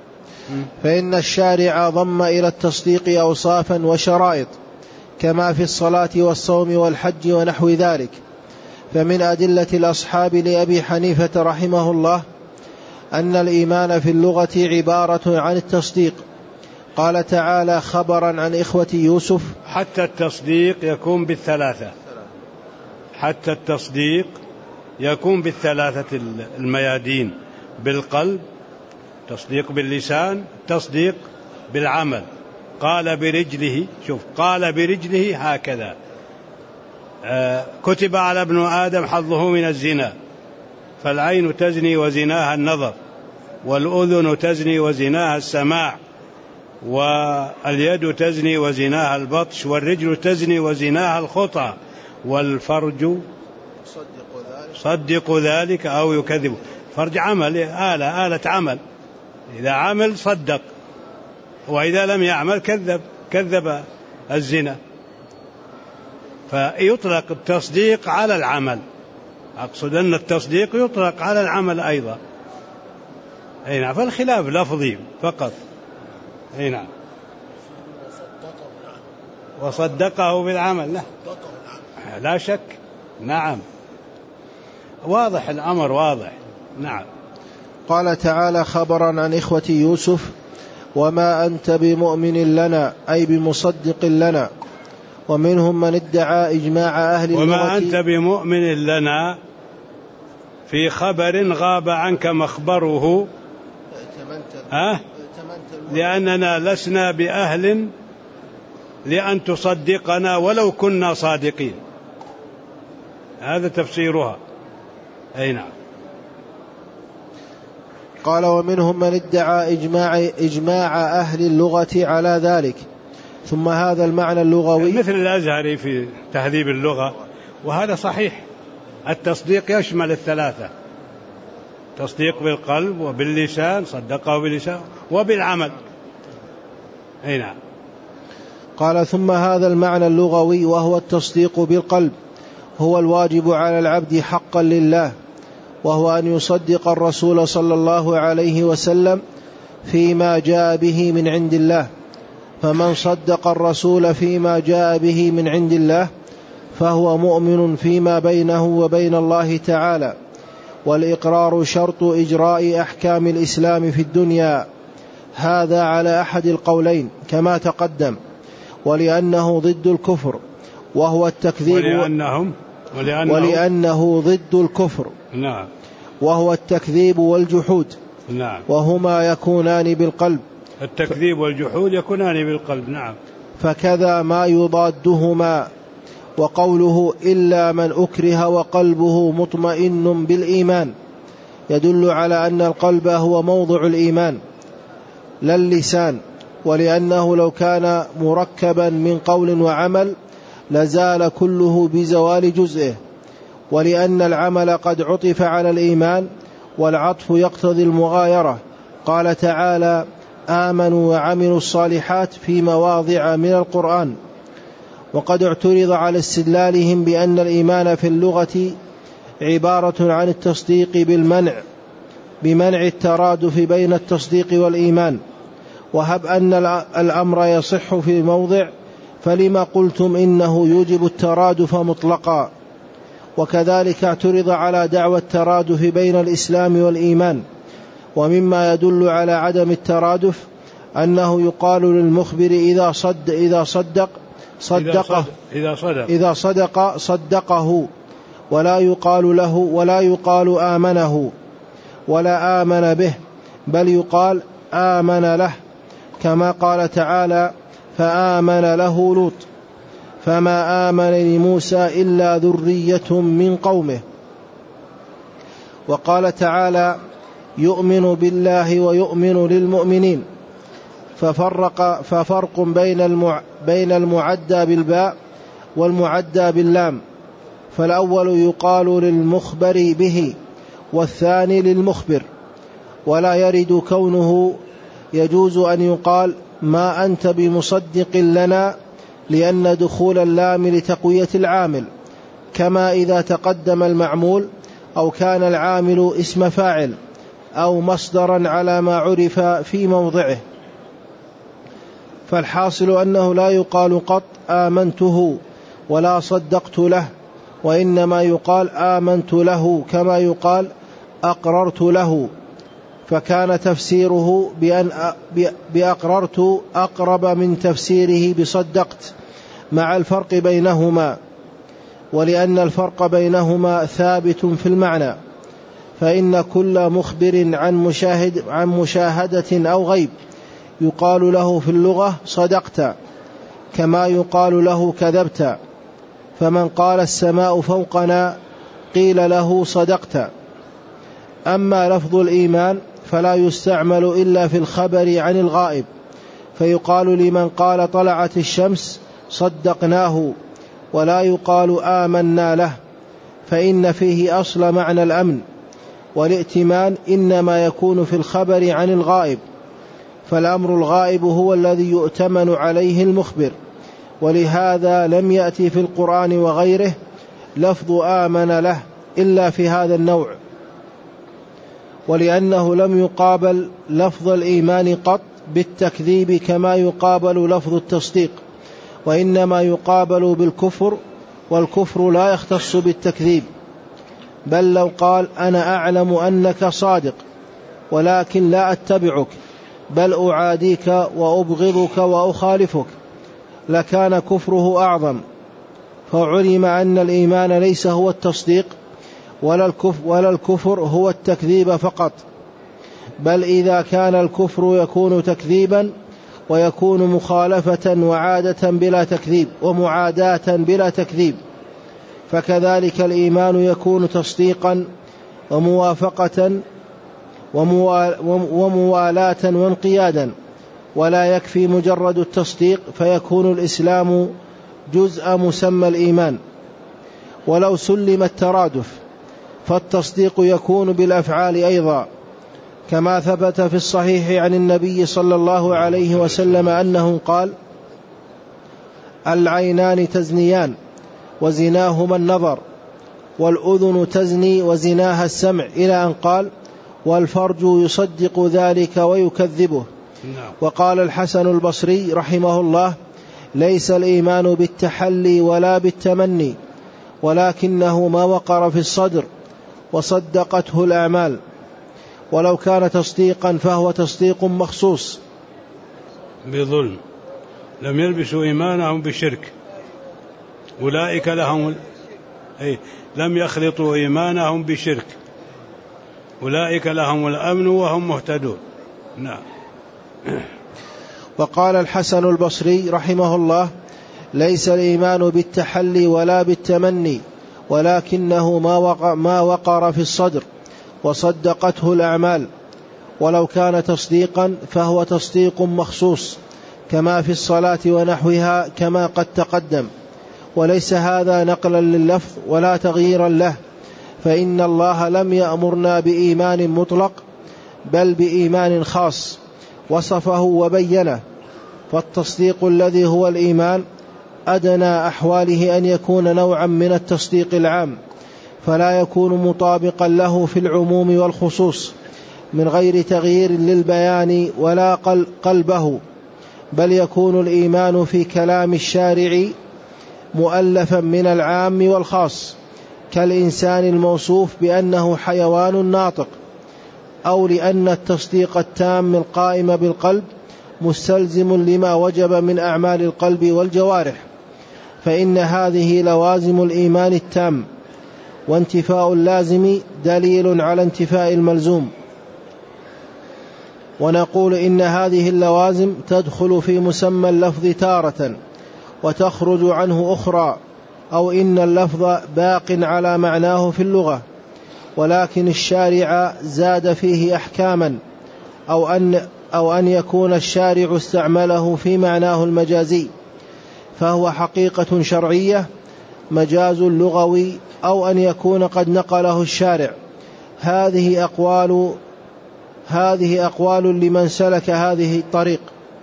فإن الشارع ضم إلى التصديق أوصافا وشرائط كما في الصلاة والصوم والحج ونحو ذلك. فمن أدلة الأصحاب لأبي حنيفة رحمه الله أن الإيمان في اللغة عبارة عن التصديق. قال تعالى خبرا عن إخوة يوسف حتى التصديق يكون بالثلاثة، حتى التصديق يكون بالثلاثة الميادين، بالقلب، تصديق باللسان، تصديق بالعمل. قال برجله، شوف قال برجله هكذا. آه كتب على ابن آدم حظه من الزنا، فالعين تزني وزناها النظر، والأذن تزني وزناها السماع، واليد تزني وزناها البطش، والرجل تزني وزناها الخطأ، والفرج صدق ذلك أو يكذب. فرج عمل، آلة آلة عمل، إذا عمل صدق، وإذا لم يعمل كذب كذب الزنا. فيطلق التصديق على العمل، أقصد أن التصديق يطلق على العمل أيضا. أي نعم، فالخلاف لفظي فقط. أي نعم. وصدقه بالعمل، لا لا شك. نعم واضح الأمر واضح. نعم. قال تعالى خبرا عن إخوة يوسف: وما أنت بمؤمن لنا أي بمصدق لنا. ومنهم من ادعى إجماع أهل اللغة. وما أنت بمؤمن لنا في خبر غاب عنك مخبره، أه؟ لأننا لسنا بأهل لأن تصدقنا ولو كنا صادقين. هذا تفسيرها. أي نعم. قال: ومنهم من ادعى إجماع, إجماع أهل اللغة على ذلك. ثم هذا المعنى اللغوي مثل الأزهري في تهذيب اللغة، وهذا صحيح. التصديق يشمل الثلاثة: تصديق بالقلب وباللسان، صدقه باللسان، وبالعمل. أي نعم. قال: ثم هذا المعنى اللغوي وهو التصديق بالقلب هو الواجب على العبد حقا لله، وهو أن يصدق الرسول صلى الله عليه وسلم فيما جاء به من عند الله. فمن صدق الرسول فيما جاء به من عند الله فهو مؤمن فيما بينه وبين الله تعالى. والإقرار شرط إجراء أحكام الإسلام في الدنيا، هذا على أحد القولين كما تقدم. ولأنه ضد الكفر وهو التكذيب، ولأنهم ولأنه, ولأنه ضد الكفر. نعم. وهو التكذيب والجحود. نعم. وهما يكونان بالقلب. التكذيب والجحود يكونان بالقلب. نعم. فكذا ما يضادهما. وقوله إلا من أكره وقلبه مطمئن بالإيمان يدل على أن القلب هو موضع الإيمان لا اللسان، ولأنه لو كان مركبا من قول وعمل لزال كله بزوال جزئه. ولأن العمل قد عطف على الإيمان، والعطف يقتضي المغايرة. قال تعالى: آمنوا وعملوا الصالحات في مواضع من القرآن. وقد اعترض على استدلالهم بأن الإيمان في اللغة عبارة عن التصديق بالمنع بمنع الترادف بين التصديق والإيمان. وهب أن الأمر يصح في موضع فلما قلتم إنه يوجب الترادف مطلقا. وكذلك اعترض على دعوى الترادف بين الإسلام والإيمان. ومما يدل على عدم الترادف أنه يقال للمخبر إذا صد إذا صدق صدقه إذا صدق, إذا صدق صدقه، ولا يقال له ولا يقال آمنه ولا آمن به، بل يقال آمن له، كما قال تعالى: فآمن له لوط فما آمن لموسى إلا ذرية من قومه. وقال تعالى: يؤمن بالله ويؤمن للمؤمنين. ففرق ففرق بين المع بين المعدى بالباء والمعدى باللام. فالأول يقال للمخبر به والثاني للمخبر. ولا يرد كونه يجوز أن يقال ما أنت بمصدق لنا، لأن دخول اللام لتقوية العامل، كما إذا تقدم المعمول أو كان العامل اسم فاعل أو مصدرا على ما عرف في موضعه. فالحاصل أنه لا يقال قط آمنته ولا صدقت له، وإنما يقال آمنت له كما يقال أقررت له. فكان تفسيره بأن بأقررت أقرب من تفسيره بصدقت، مع الفرق بينهما. ولأن الفرق بينهما ثابت في المعنى، فإن كل مخبر عن مشاهد عن مشاهدة أو غيب يقال له في اللغة صدقت، كما يقال له كذبت. فمن قال السماء فوقنا قيل له صدقت. أما لفظ الإيمان فلا يستعمل إلا في الخبر عن الغائب، فيقال لمن قال طلعت الشمس صدقناه، ولا يقال آمنا له، فإن فيه أصل معنى الأمن. والائتمان إنما يكون في الخبر عن الغائب، فالأمر الغائب هو الذي يؤتمن عليه المخبر. ولهذا لم يأتي في القرآن وغيره لفظ آمن له إلا في هذا النوع. ولأنه لم يقابل لفظ الإيمان قط بالتكذيب كما يقابل لفظ التصديق، وإنما يقابل بالكفر، والكفر لا يختص بالتكذيب، بل لو قال أنا أعلم أنك صادق ولكن لا أتبعك بل أعاديك وأبغضك وأخالفك لكان كفره أعظم. فعلم أن الإيمان ليس هو التصديق ولا الكفر, ولا الكفر هو التكذيب فقط، بل إذا كان الكفر يكون تكذيبا ويكون مخالفة وعادة بلا تكذيب ومعاداة بلا تكذيب، فكذلك الإيمان يكون تصديقا وموافقة وموالاة وانقيادا، ولا يكفي مجرد التصديق فيكون الإسلام جزء مسمى الإيمان. ولو سلم الترادف فالتصديق يكون بالأفعال أيضا، كما ثبت في الصحيح عن النبي صلى الله عليه وسلم أنه قال: العينان تزنيان وزناهما النظر، والأذن تزني وزناها السمع، إلى أن قال: والفرج يصدق ذلك ويكذبه. وقال الحسن البصري رحمه الله: ليس الإيمان بالتحلي ولا بالتمني، ولكنه ما وقر في الصدر وصدقته الأعمال. ولو كان تصديقا فهو تصديق مخصوص بظلم، لم يلبسوا إيمانهم بشرك، أولئك لهم أي لم يخلطوا إيمانهم بشرك، أولئك لهم الأمن وهم مهتدون. نعم. وقال الحسن البصري رحمه الله: ليس الإيمان بالتحلي ولا بالتمني، ولكنه ما وقر في الصدر وصدقته الأعمال. ولو كان تصديقا فهو تصديق مخصوص كما في الصلاة ونحوها كما قد تقدم، وليس هذا نقلا لللفظ ولا تغييرا له، فإن الله لم يأمرنا بإيمان مطلق بل بإيمان خاص وصفه وبينه. فالتصديق الذي هو الإيمان أدنى أحواله أن يكون نوعا من التصديق العام، فلا يكون مطابقا له في العموم والخصوص من غير تغيير للبيان ولا قلبه، بل يكون الإيمان في كلام الشارع مؤلفا من العام والخاص، كالإنسان الموصوف بأنه حيوان ناطق، أو لأن التصديق التام القائم بالقلب مستلزم لما وجب من أعمال القلب والجوارح، فإن هذه لوازم الإيمان التام، وانتفاء اللازم دليل على انتفاء الملزوم. ونقول إن هذه اللوازم تدخل في مسمى اللفظ تارة وتخرج عنه أخرى، أو إن اللفظ باق على معناه في اللغة، ولكن الشارع زاد فيه أحكاما، أو أن, أو أن يكون الشارع استعمله في معناه المجازي، فهو حقيقة شرعية مجاز لغوي، أو أن يكون قد نقله الشارع. هذه أقوال هذه أقوال لمن سلك هذه الطريق.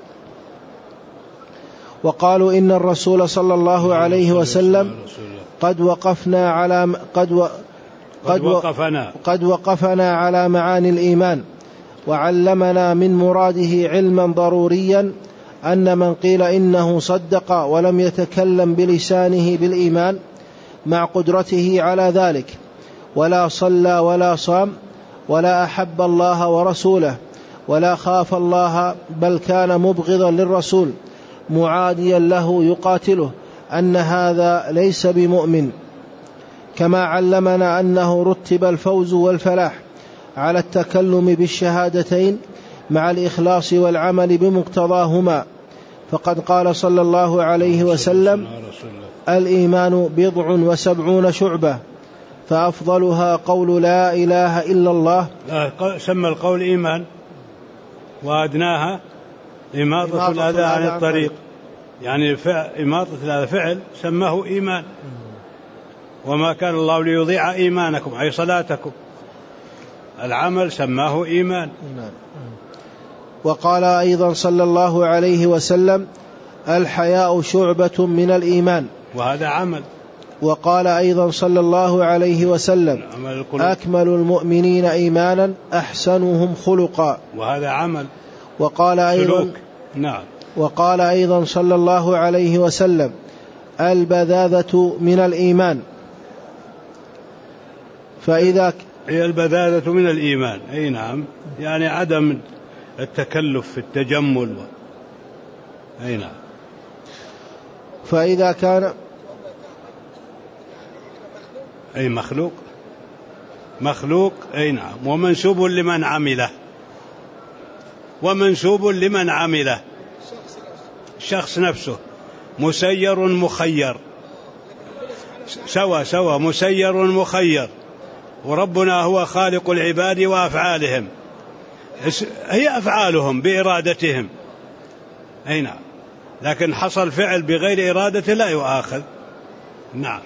وقالوا إن الرسول صلى الله عليه وسلم قد وقفنا على قد و قد وقفنا قد وقفنا على معاني الإيمان، وعلمنا من مراده علما ضروريا أن من قيل إنه صدق ولم يتكلم بلسانه بالإيمان مع قدرته على ذلك، ولا صلى ولا صام ولا أحب الله ورسوله ولا خاف الله بل كان مبغضا للرسول معاديا له يقاتله، أن هذا ليس بمؤمن. كما علمنا أنه رتب الفوز والفلاح على التكلم بالشهادتين مع الإخلاص والعمل بمقتضاهما، فقد قال صلى الله عليه وسلم: الإيمان بضع وسبعون شعبة، فأفضلها قول لا إله إلا الله. سمى القول إيمان، وأدناها إماطة الأذى عن الطريق، يعني إماطة الأذى فعل سماه إيمان. وما كان الله ليضيع إيمانكم أي صلاتكم، العمل سماه إيمان. وقال أيضا صلى الله عليه وسلم: الحياء شعبة من الإيمان، وهذا عمل. وقال أيضا صلى الله عليه وسلم: أكمل المؤمنين إيمانا أحسنهم خلقا، وهذا عمل. وقال أيضا نعم. وقال أيضا صلى الله عليه وسلم: البذاذة من الإيمان. فإذا هي البذاذة من الإيمان. أي نعم، يعني عدم التكلف في التجمل. أي نعم. فإذا كان أي مخلوق مخلوق أي نعم، ومنسوب لمن عمله ومنسوب لمن عمله الشخص نفسه، مسير مخير، سوى سوى مسير مخير، وربنا هو خالق العباد وأفعالهم، هي أفعالهم بإرادتهم. أي نعم، لكن حصل فعل بغير إرادة لا يؤاخذ. نعم.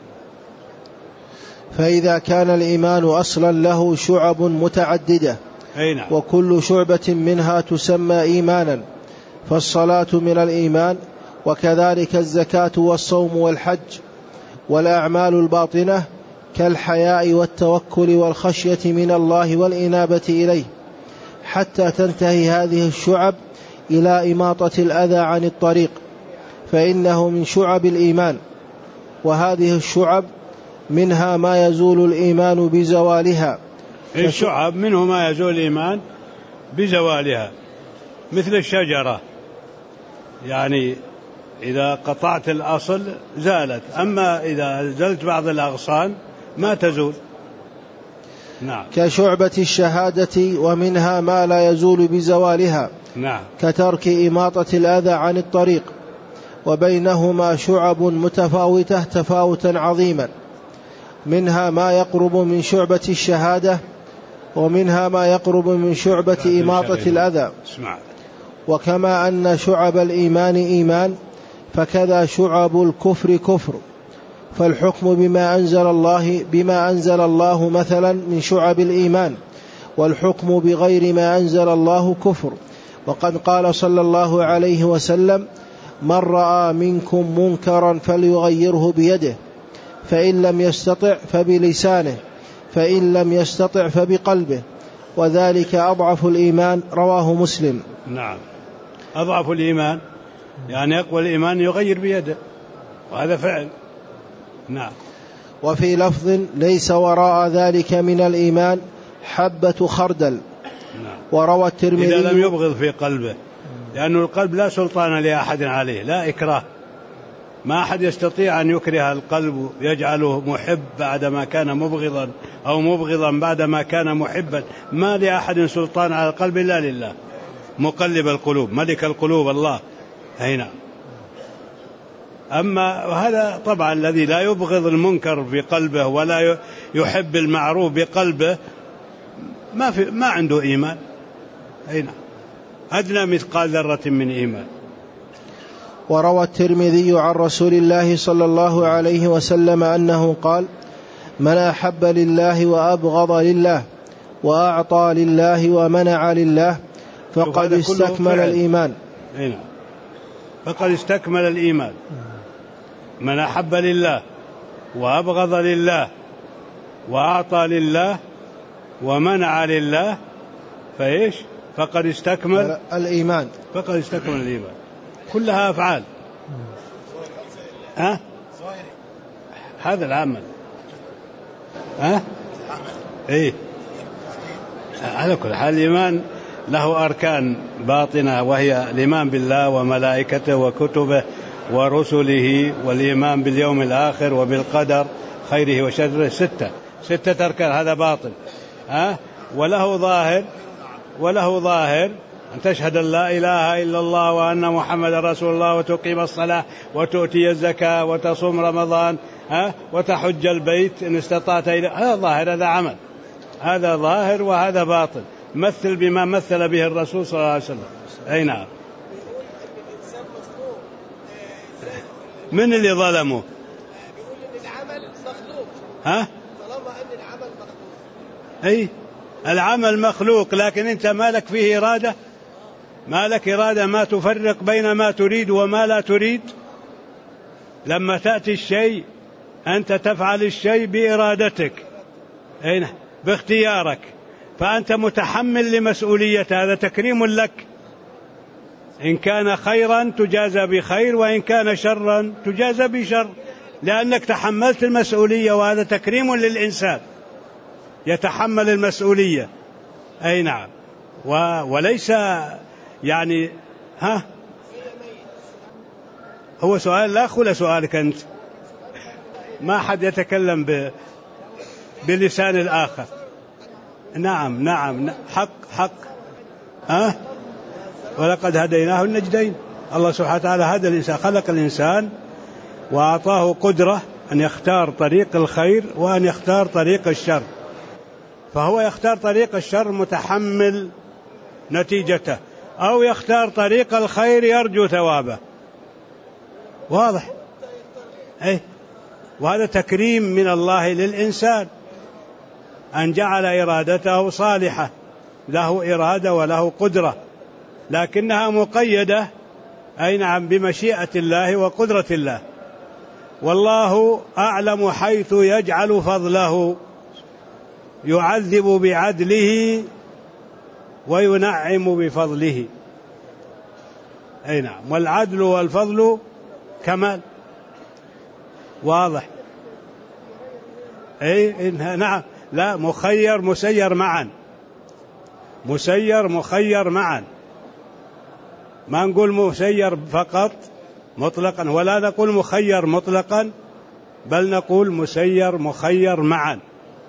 فإذا كان الإيمان أصلا له شعب متعددة، أي نعم، وكل شعبة منها تسمى إيمانا، فالصلاة من الإيمان، وكذلك الزكاة والصوم والحج، والأعمال الباطنة كالحياء والتوكل والخشية من الله والإنابة إليه، حتى تنتهي هذه الشعب إلى إماطة الأذى عن الطريق، فإنه من شعب الإيمان. وهذه الشعب منها ما يزول الإيمان بزوالها. الشعب منه ما يزول الإيمان بزوالها، مثل الشجرة، يعني إذا قطعت الأصل زالت، أما إذا زلت بعض الأغصان ما تزول. نعم. كشعبة الشهادة، ومنها ما لا يزول بزوالها. نعم. كترك إماطة الأذى عن الطريق. وبينهما شعب متفاوتة تفاوتا عظيما، منها ما يقرب من شعبة الشهادة، ومنها ما يقرب من شعبة إماطة الأذى. وكما أن شعب الإيمان إيمان، فكذا شعب الكفر كفر، فالحكم بما أنزل الله بما أنزل الله مثلا من شعب الإيمان، والحكم بغير ما أنزل الله كفر. وقد قال صلى الله عليه وسلم: من رأى منكم منكرا فليغيره بيده، فإن لم يستطع فبلسانه، فإن لم يستطع فبقلبه، وذلك أضعف الإيمان. رواه مسلم. نعم. أضعف الإيمان يعني أقوى الإيمان يغير بيده، وهذا فعل. نعم. وفي لفظ: ليس وراء ذلك من الإيمان حبة خردل. نعم. وروى الترمذي إذا لم يبغض في قلبه، لأن القلب لا سلطان لأحد عليه، لا إكراه، ما أحد يستطيع أن يكره القلب يجعله محب بعدما كان مبغضا، أو مبغضا بعدما كان محبا. ما لأحد سلطان على القلب إلا لله، مقلب القلوب، ملك القلوب الله. هنا. أما هذا طبعا الذي لا يبغض المنكر في قلبه ولا يحب المعروف بقلبه ما, في ما عنده إيمان. هنا أدنى مثقال ذرة من إيمان. وروى الترمذي عن رسول الله صلى الله عليه وسلم أنه قال: من أحب لله وأبغض لله وأعطى لله ومنع لله فقد استكمل الإيمان. هنا. فقد استكمل الإيمان. من أحب لله وأبغض لله وأعطى لله ومنع لله فإيش؟ فقد استكمل الإيمان. فقد استكمل الإيمان. كلها أفعال. ها؟ هذا العمل. ها؟ إيه. على كل حال الإيمان له أركان باطنة، وهي الإيمان بالله وملائكته وكتبه ورسله، والإيمان باليوم الآخر وبالقدر خيره وشره. ستة ستة أركان، هذا باطن. ها؟ وله ظاهر وله ظاهر أن تشهد أن لا إله إلا الله وأن محمد رسول الله، وتقيم الصلاة وتؤتي الزكاة وتصوم رمضان، ها؟ وتحج البيت إن استطعت إلى. هذا ظاهر، هذا عمل، هذا ظاهر وهذا باطن. مثل بما مثل به الرسول صلى الله عليه وسلم. أي نعم. من اللي ظلمه؟ ها؟ أي العمل مخلوق، لكن أنت مالك فيه إرادة، مالك إرادة ما تفرق بين ما تريد وما لا تريد. لما تأتي الشيء أنت تفعل الشيء بإرادتك، أين باختيارك، فأنت متحمل لمسؤولية. هذا تكريم لك، إن كان خيرا تجازى بخير، وإن كان شرا تجازى بشر، لأنك تحملت المسؤولية، وهذا تكريم للإنسان. يتحمل المسؤولية. أي نعم. وليس يعني ها هو سؤال لا خلا سؤالك أنت، ما حد يتكلم ب... بلسان الآخر. نعم نعم حق حق ها أه؟ ولقد هديناه النجدين. الله سبحانه وتعالى هدى الإنسان، خلق الإنسان وأعطاه قدرة أن يختار طريق الخير وأن يختار طريق الشر، فهو يختار طريق الشر متحمل نتيجته، أو يختار طريق الخير يرجو ثوابه. واضح؟ أي وهذا تكريم من الله للإنسان أن جعل إرادته صالحة، له إرادة وله قدرة، لكنها مقيدة أي نعم بمشيئة الله وقدرة الله. والله أعلم حيث يجعل فضله، يعذب بعدله وينعم بفضله. أي نعم. والعدل والفضل كمال. واضح؟ أي نعم. لا، مخير مسير معا، مسير مخير معا، ما نقول مسير فقط مطلقا، ولا نقول مخير مطلقا، بل نقول مسير مخير معا.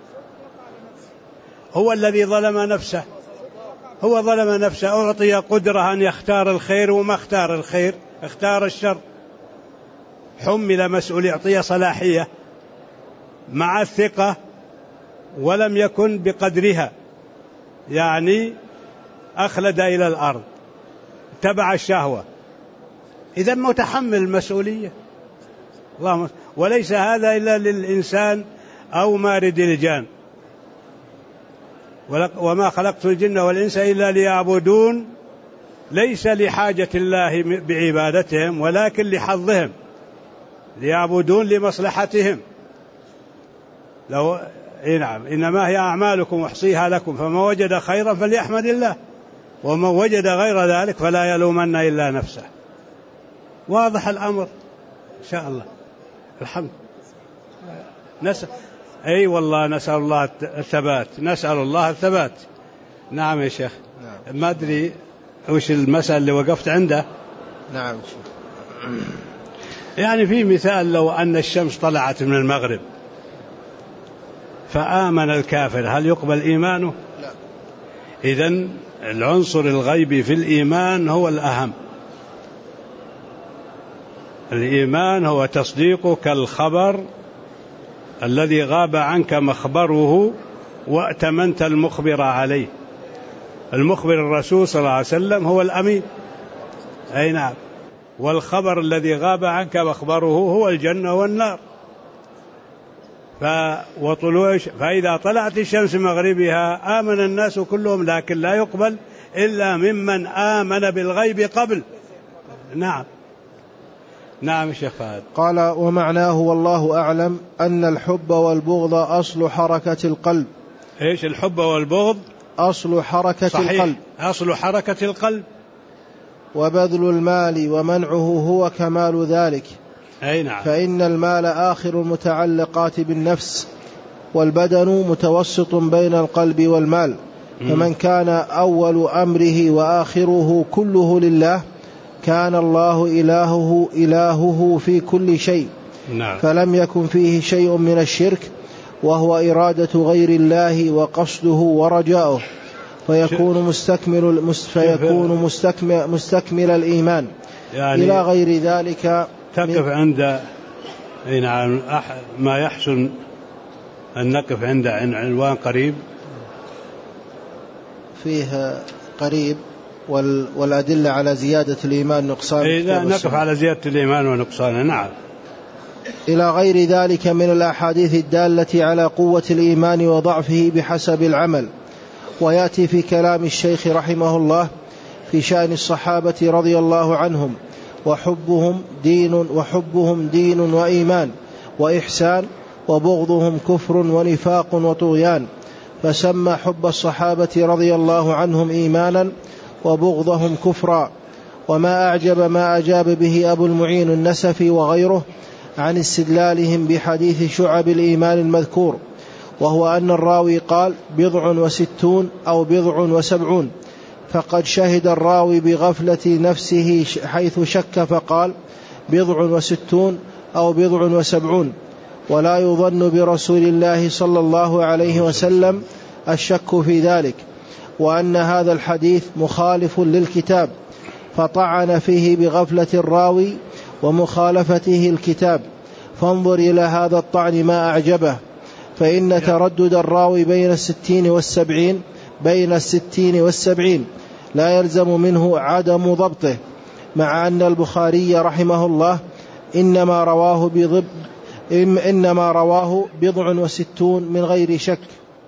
هو الذي ظلم نفسه، هو ظلم نفسه، أعطي قدرة أن يختار الخير وما اختار الخير، اختار الشر، حمل مسؤولية، أعطي صلاحية مع الثقة ولم يكن بقدرها، يعني أخلد إلى الأرض، تبع الشهوة، إذا متحمل المسؤولية. اللهم، وليس هذا إلا للإنسان أو مارد الجان. وما خلقت الجن والإنس إلا ليعبدون، ليس لحاجة الله بعبادتهم ولكن لحظهم، ليعبدون لمصلحتهم. لو إيه نعم، إنما هي أعمالكم أحصيها لكم، فما وجد خيرا فليحمد الله، ومن وجد غير ذلك فلا يلومن إلا نفسه. واضح الأمر إن شاء الله. الحمد. نسأل أي والله نسأل الله الثبات، نسأل الله الثبات. نعم يا شيخ. نعم. ما أدري وش المسألة اللي وقفت عنده. نعم. يعني في مثال، لو أن الشمس طلعت من المغرب فآمن الكافر، هل يقبل إيمانه؟ لا. إذن العنصر الغيبي في الإيمان هو الأهم. الإيمان هو تصديقك الخبر الذي غاب عنك مخبره وأتمنت المخبر عليه. المخبر الرسول صلى الله عليه وسلم هو الأمين. أي نعم. والخبر الذي غاب عنك مخبره هو الجنة والنار. وطلوع فإذا طلعت الشمس مغربها آمن الناس كلهم، لكن لا يقبل إلا ممن آمن بالغيب قبل. نعم. نعم شيخ فهد. قال: ومعناه والله أعلم أن الحب والبغض أصل حركة القلب. إيش الحب والبغض؟ أصل حركة صحيح. القلب. أصل حركة القلب. وبذل المال ومنعه هو كمال ذلك. أي نعم. فإن المال آخر المتعلقات بالنفس، والبدن متوسط بين القلب والمال. م. فمن كان أول أمره وآخره كله لله، كان الله إلهه إلهه في كل شيء. نعم. فلم يكن فيه شيء من الشرك، وهو إرادة غير الله وقصده ورجاؤه، فيكون مستكمل فيكون مستكمل, مستكمل الإيمان. يعني إلى غير ذلك. تقف عند نعم ما يحسن أن نقف عند عنوان قريب فيه قريب والأدلة على زيادة الإيمان نقصان. إذا نقف على زيادة الإيمان ونقصانه. نعم. إلى غير ذلك من الأحاديث الدالة على قوة الإيمان وضعفه بحسب العمل. ويأتي في كلام الشيخ رحمه الله في شأن الصحابة رضي الله عنهم، وحبهم دين وحبهم دين وإيمان وإحسان، وبغضهم كفر ونفاق وطغيان. فسمى حب الصحابة رضي الله عنهم إيمانا وبغضهم كفرا. وما أعجب ما أجاب به أبو المعين النسفي وغيره عن استدلالهم بحديث شعب الإيمان المذكور، وهو أن الراوي قال بضع وستون أو بضع وسبعون، فقد شهد الراوي بغفلة نفسه حيث شك فقال بضع وستون أو بضع وسبعون، ولا يظن برسول الله صلى الله عليه وسلم الشك في ذلك، وأن هذا الحديث مخالف للكتاب، فطعن فيه بغفلة الراوي ومخالفته الكتاب. فانظر إلى هذا الطعن ما أعجبه، فإن تردد الراوي بين الستين والسبعين بين الستين والسبعين لا يلزم منه عدم ضبطه، مع أن البخاري رحمه الله إنما رواه بضب إنما رواه بضع وستون من غير شك.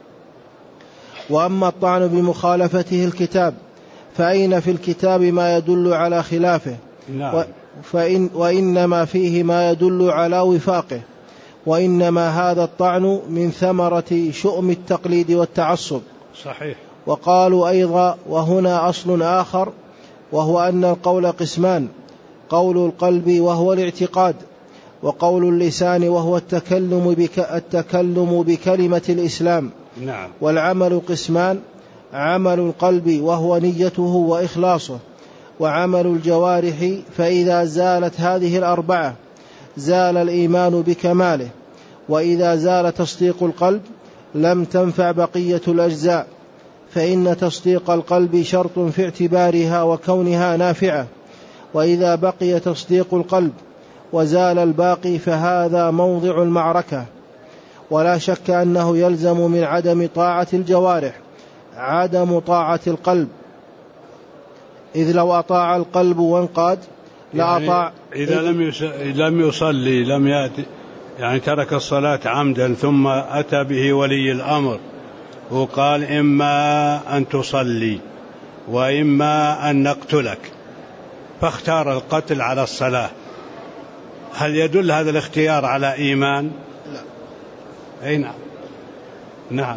وأما الطعن بمخالفته الكتاب فأين في الكتاب ما يدل على خلافه؟ نعم. فإن وإنما فيه ما يدل على وفاقه، وإنما هذا الطعن من ثمرة شؤم التقليد والتعصب. صحيح. وقالوا أيضا، وهنا أصل آخر، وهو أن القول قسمان: قول القلب وهو الاعتقاد، وقول اللسان وهو التكلم, بك التكلم بكلمة الإسلام. نعم. والعمل قسمان: عمل القلب وهو نيته وإخلاصه، وعمل الجوارح، فإذا زالت هذه الأربعة زال الإيمان بكماله، وإذا زال تصديق القلب لم تنفع بقية الأجزاء، فإن تصديق القلب شرط في اعتبارها وكونها نافعة، وإذا بقي تصديق القلب وزال الباقي فهذا موضع المعركة. ولا شك أنه يلزم من عدم طاعة الجوارح عدم طاعة القلب، إذ لو أطاع القلب وانقاد لأطاع يعني إذا لم لم يصلي لم يأتي، يعني ترك الصلاة عمدا ثم أتى به ولي الأمر وقال إما أن تصلي وإما أن نقتلك، فاختار القتل على الصلاة، هل يدل هذا الاختيار على إيمان؟ لا. أي نعم. نعم،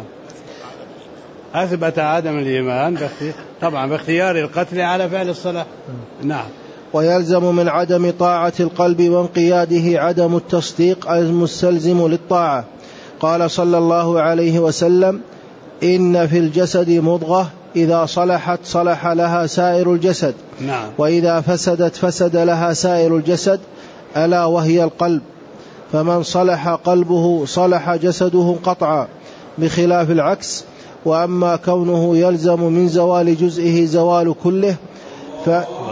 أثبت عدم الإيمان طبعا باختيار القتل على فعل الصلاة. نعم. ويلزم من عدم طاعة القلب وانقياده عدم التصديق المستلزم للطاعة. قال صلى الله عليه وسلم: إن في الجسد مضغة إذا صلحت صلح لها سائر الجسد. نعم. وإذا فسدت فسد لها سائر الجسد، ألا وهي القلب، فمن صلح قلبه صلح جسده قطعا، بخلاف العكس. وأما كونه يلزم من زوال جزئه زوال كله ف...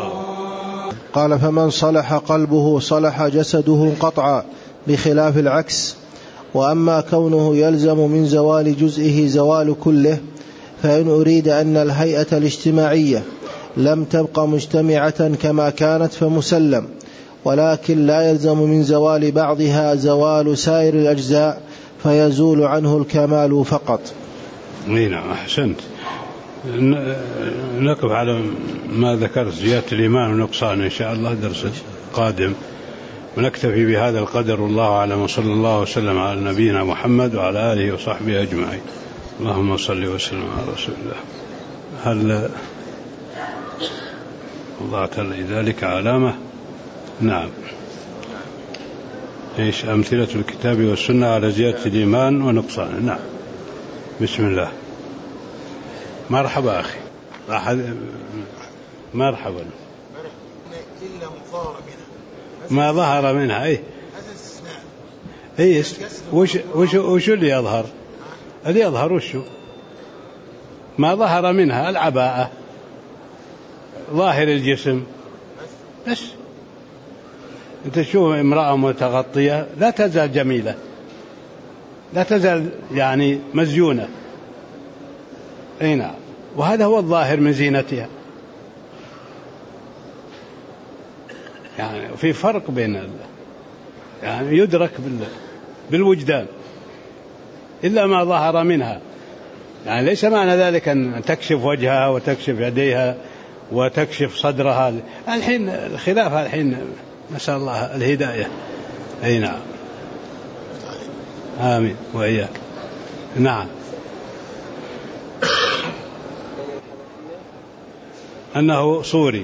قال فمن صلح قلبه صلح جسده قطعا، بخلاف العكس. وأما كونه يلزم من زوال جزئه زوال كله، فإن أريد أن الهيئة الاجتماعية لم تبقى مجتمعة كما كانت فمسلم، ولكن لا يلزم من زوال بعضها زوال سائر الأجزاء، فيزول عنه الكمال فقط. نعم، أحسنت. نقف على ما ذكرت زيادة الإيمان ونقصان إن شاء الله درس قادم، ونكتفي بهذا القدر، والله أعلم، وصلى الله وسلم على نبينا محمد وعلى آله وصحبه أجمعين. اللهم صل وسلم على رسول الله. هل وضعت لذلك علامة؟ نعم. إيش أمثلة الكتاب والسنة على زيادة الإيمان ونقصان؟ نعم. بسم الله. مرحبا أخي. مرحبا. ما ظهر منها أي أي وش وش وش اللي يظهر؟ اللي يظهر وشو؟ ما ظهر منها العباءة، ظاهر الجسم بس. أنت تشوف امرأة متغطية لا تزال جميلة، لا تزال يعني مزيونة. أي نعم. وهذا هو الظاهر من زينتها. يعني في فرق بين ال... يعني يدرك بال... بالوجدان إلا ما ظهر منها. يعني ليس معنى ذلك أن تكشف وجهها وتكشف يديها وتكشف صدرها. الحين الخلاف، الحين نسأل الله الهداية. أي نعم. آمين وإياك. نعم. أنه صوري،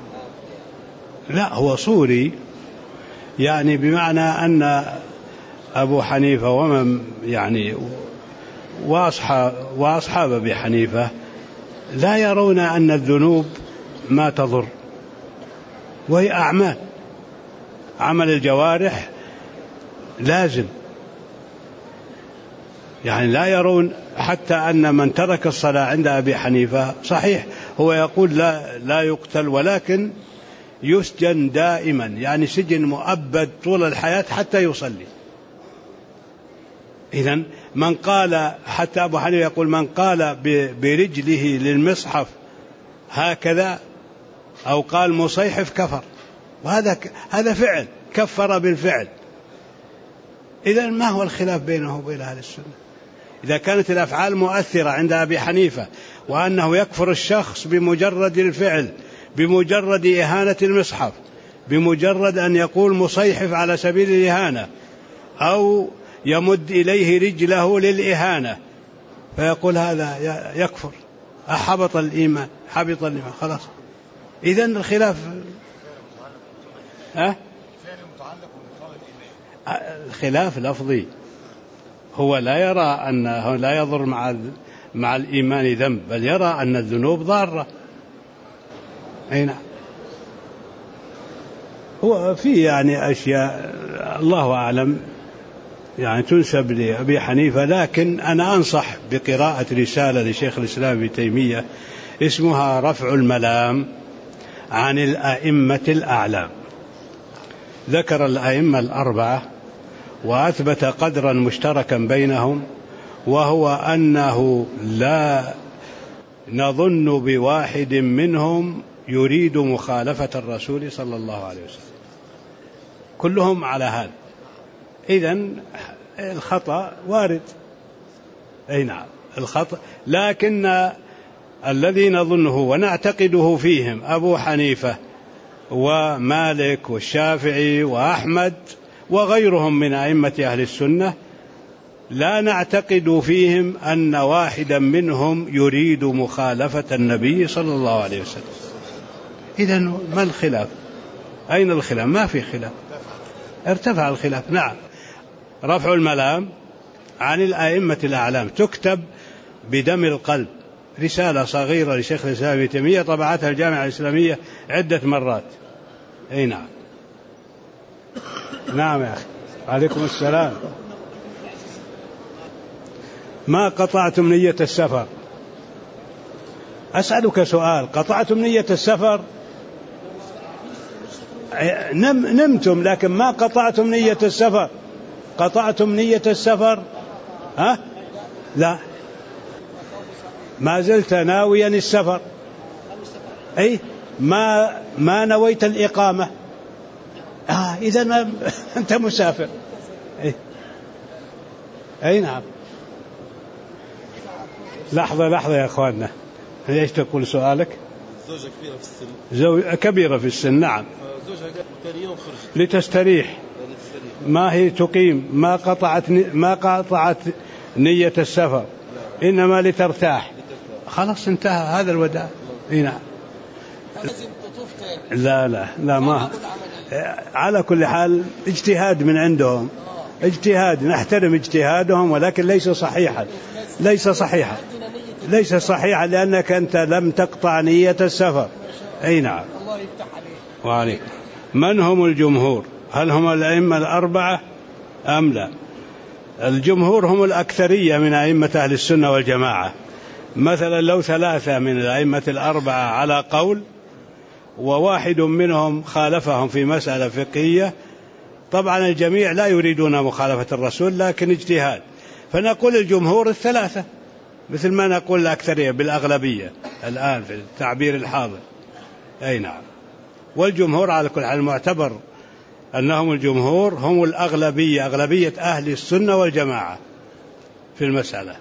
لا هو صوري يعني بمعنى أن أبو حنيفة ومن يعني وأصحاب, وأصحاب أبي حنيفة لا يرون أن الذنوب ما تضر، وهي أعمال، عمل الجوارح لازم، يعني لا يرون حتى أن من ترك الصلاة عند أبي حنيفة صحيح هو يقول لا, لا يقتل، ولكن يسجن دائما، يعني سجن مؤبد طول الحياة حتى يصلي. إذن من قال، حتى أبو حنيفة يقول من قال برجله للمصحف هكذا أو قال مصيحف كفر، وهذا هذا فعل كفر بالفعل. إذن ما هو الخلاف بينه وبين أهل السنة؟ إذا كانت الأفعال مؤثرة عند أبي حنيفة وأنه يكفر الشخص بمجرد الفعل، بمجرد إهانة المصحف، بمجرد أن يقول مصيحف على سبيل الإهانة أو يمد إليه رجله للإهانة، فيقول هذا يكفر، أحبط الإيمان، حبط الإيمان خلاص. إذن الخلاف أه؟ الخلاف لفظي، هو لا يرى أنه لا يضر مع مع الإيمان ذنب، بل يرى أن الذنوب ضارة. أي نعم. هو في يعني أشياء الله أعلم يعني تنسب لأبي حنيفة، لكن أنا أنصح بقراءة رسالة لشيخ الإسلام ابن تيمية اسمها رفع الملام عن الأئمة الأعلام. ذكر الأئمة الأربعة وأثبت قدرا مشتركا بينهم، وهو أنه لا نظن بواحد منهم يريد مخالفة الرسول صلى الله عليه وسلم، كلهم على هذا. إذن الخطأ وارد، أي نعم الخطأ، لكن الذي نظنه ونعتقده فيهم أبو حنيفة ومالك والشافعي وأحمد وغيرهم من أئمة أهل السنة، لا نعتقد فيهم أن واحدا منهم يريد مخالفة النبي صلى الله عليه وسلم. إذن ما الخلاف؟ أين الخلاف؟ ما في خلاف، ارتفع الخلاف. نعم. رفع الملام عن الأئمة الأعلام تكتب بدم القلب، رسالة صغيرة لشيخ الإسلام ابن تيمية طبعتها الجامعة الإسلامية عدة مرات. أي نعم. نعم يا أخي. عليكم السلام. ما قطعتم نية السفر؟ أسألك سؤال، قطعتم نية السفر؟ نم نمتم لكن ما قطعتم نية السفر. قطعتم نية السفر؟ ها؟ لا، ما زلت ناويا السفر. أي ما ما نويت الإقامة. آه إذا ما أنت مسافر. أي, أي نعم. لحظة لحظة يا أخواننا، ليش تقول سؤالك؟ زوجة كبيرة في السن. زوجة كبيرة في السن. نعم. زوجها ثاني يوم خرج لتستريح. ما هي تقيم، ما قطعت ما قطعت نية السفر، إنما لترتاح. خلاص انتهى هذا الوداع. نعم. لا لا لا ما على كل حال اجتهاد من عندهم، اجتهاد نحترم اجتهادهم، ولكن ليس صحيحا، ليس صحيحا ليس صحيحا لأنك أنت لم تقطع نية السفر. أي نعم. الله يفتح عليك. وعليك. من هم الجمهور؟ هل هم الأئمة الأربعة أم لا؟ الجمهور هم الأكثرية من أئمة أهل السنة والجماعة. مثلا لو ثلاثة من الأئمة الأربعة على قول وواحد منهم خالفهم في مسألة فقهية، طبعا الجميع لا يريدون مخالفة الرسول لكن اجتهاد، فنقول الجمهور الثلاثة مثل ما نقول الأكثرية بالأغلبية الآن في التعبير الحاضر. أي نعم. والجمهور على كل حال معتبر أنهم الجمهور هم الأغلبية، أغلبية أهل السنة والجماعة في المسألة.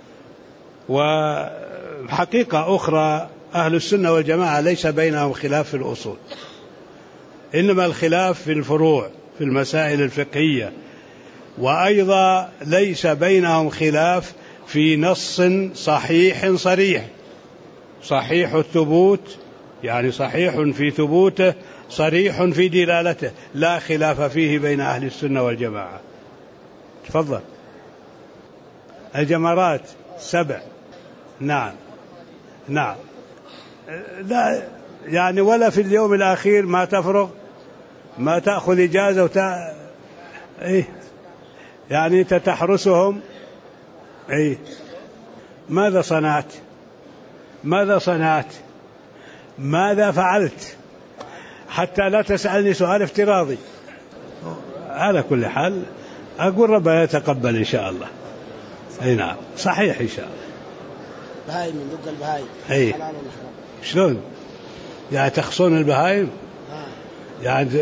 وحقيقة أخرى أهل السنة والجماعة ليس بينهم خلاف في الأصول، إنما الخلاف في الفروع في المسائل الفقهية، وأيضا ليس بينهم خلاف في نص صحيح صريح، صحيح الثبوت يعني صحيح في ثبوته صريح في دلالته، لا خلاف فيه بين أهل السنة والجماعة. تفضل. الجمرات سبع. نعم نعم. لا يعني ولا في اليوم الأخير ما تفرغ، ما تأخذ إجازة وت... إيه يعني تتحرسهم. إيه ماذا صنعت؟ ماذا صنعت؟ ماذا فعلت؟ حتى لا تسألني سؤال افتراضي. على كل حال أقول ربنا يتقبل إن شاء الله. أي نعم صحيح إن شاء الله. بهايم من دق البهايم. أي شلون يعني تخصون البهايم؟ آه. يعني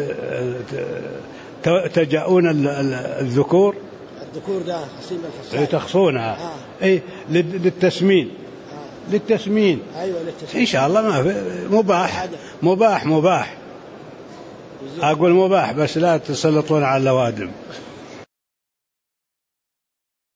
تجاؤون الذكور؟ الذكور ده خصيم الحصان تخصونها. آه. أي للتسمين. آه. للتسمين. أيوة للتسمين إن شاء الله ما في مباح مباح مباح أقول مباح بس لا تسلطون على الأوادم.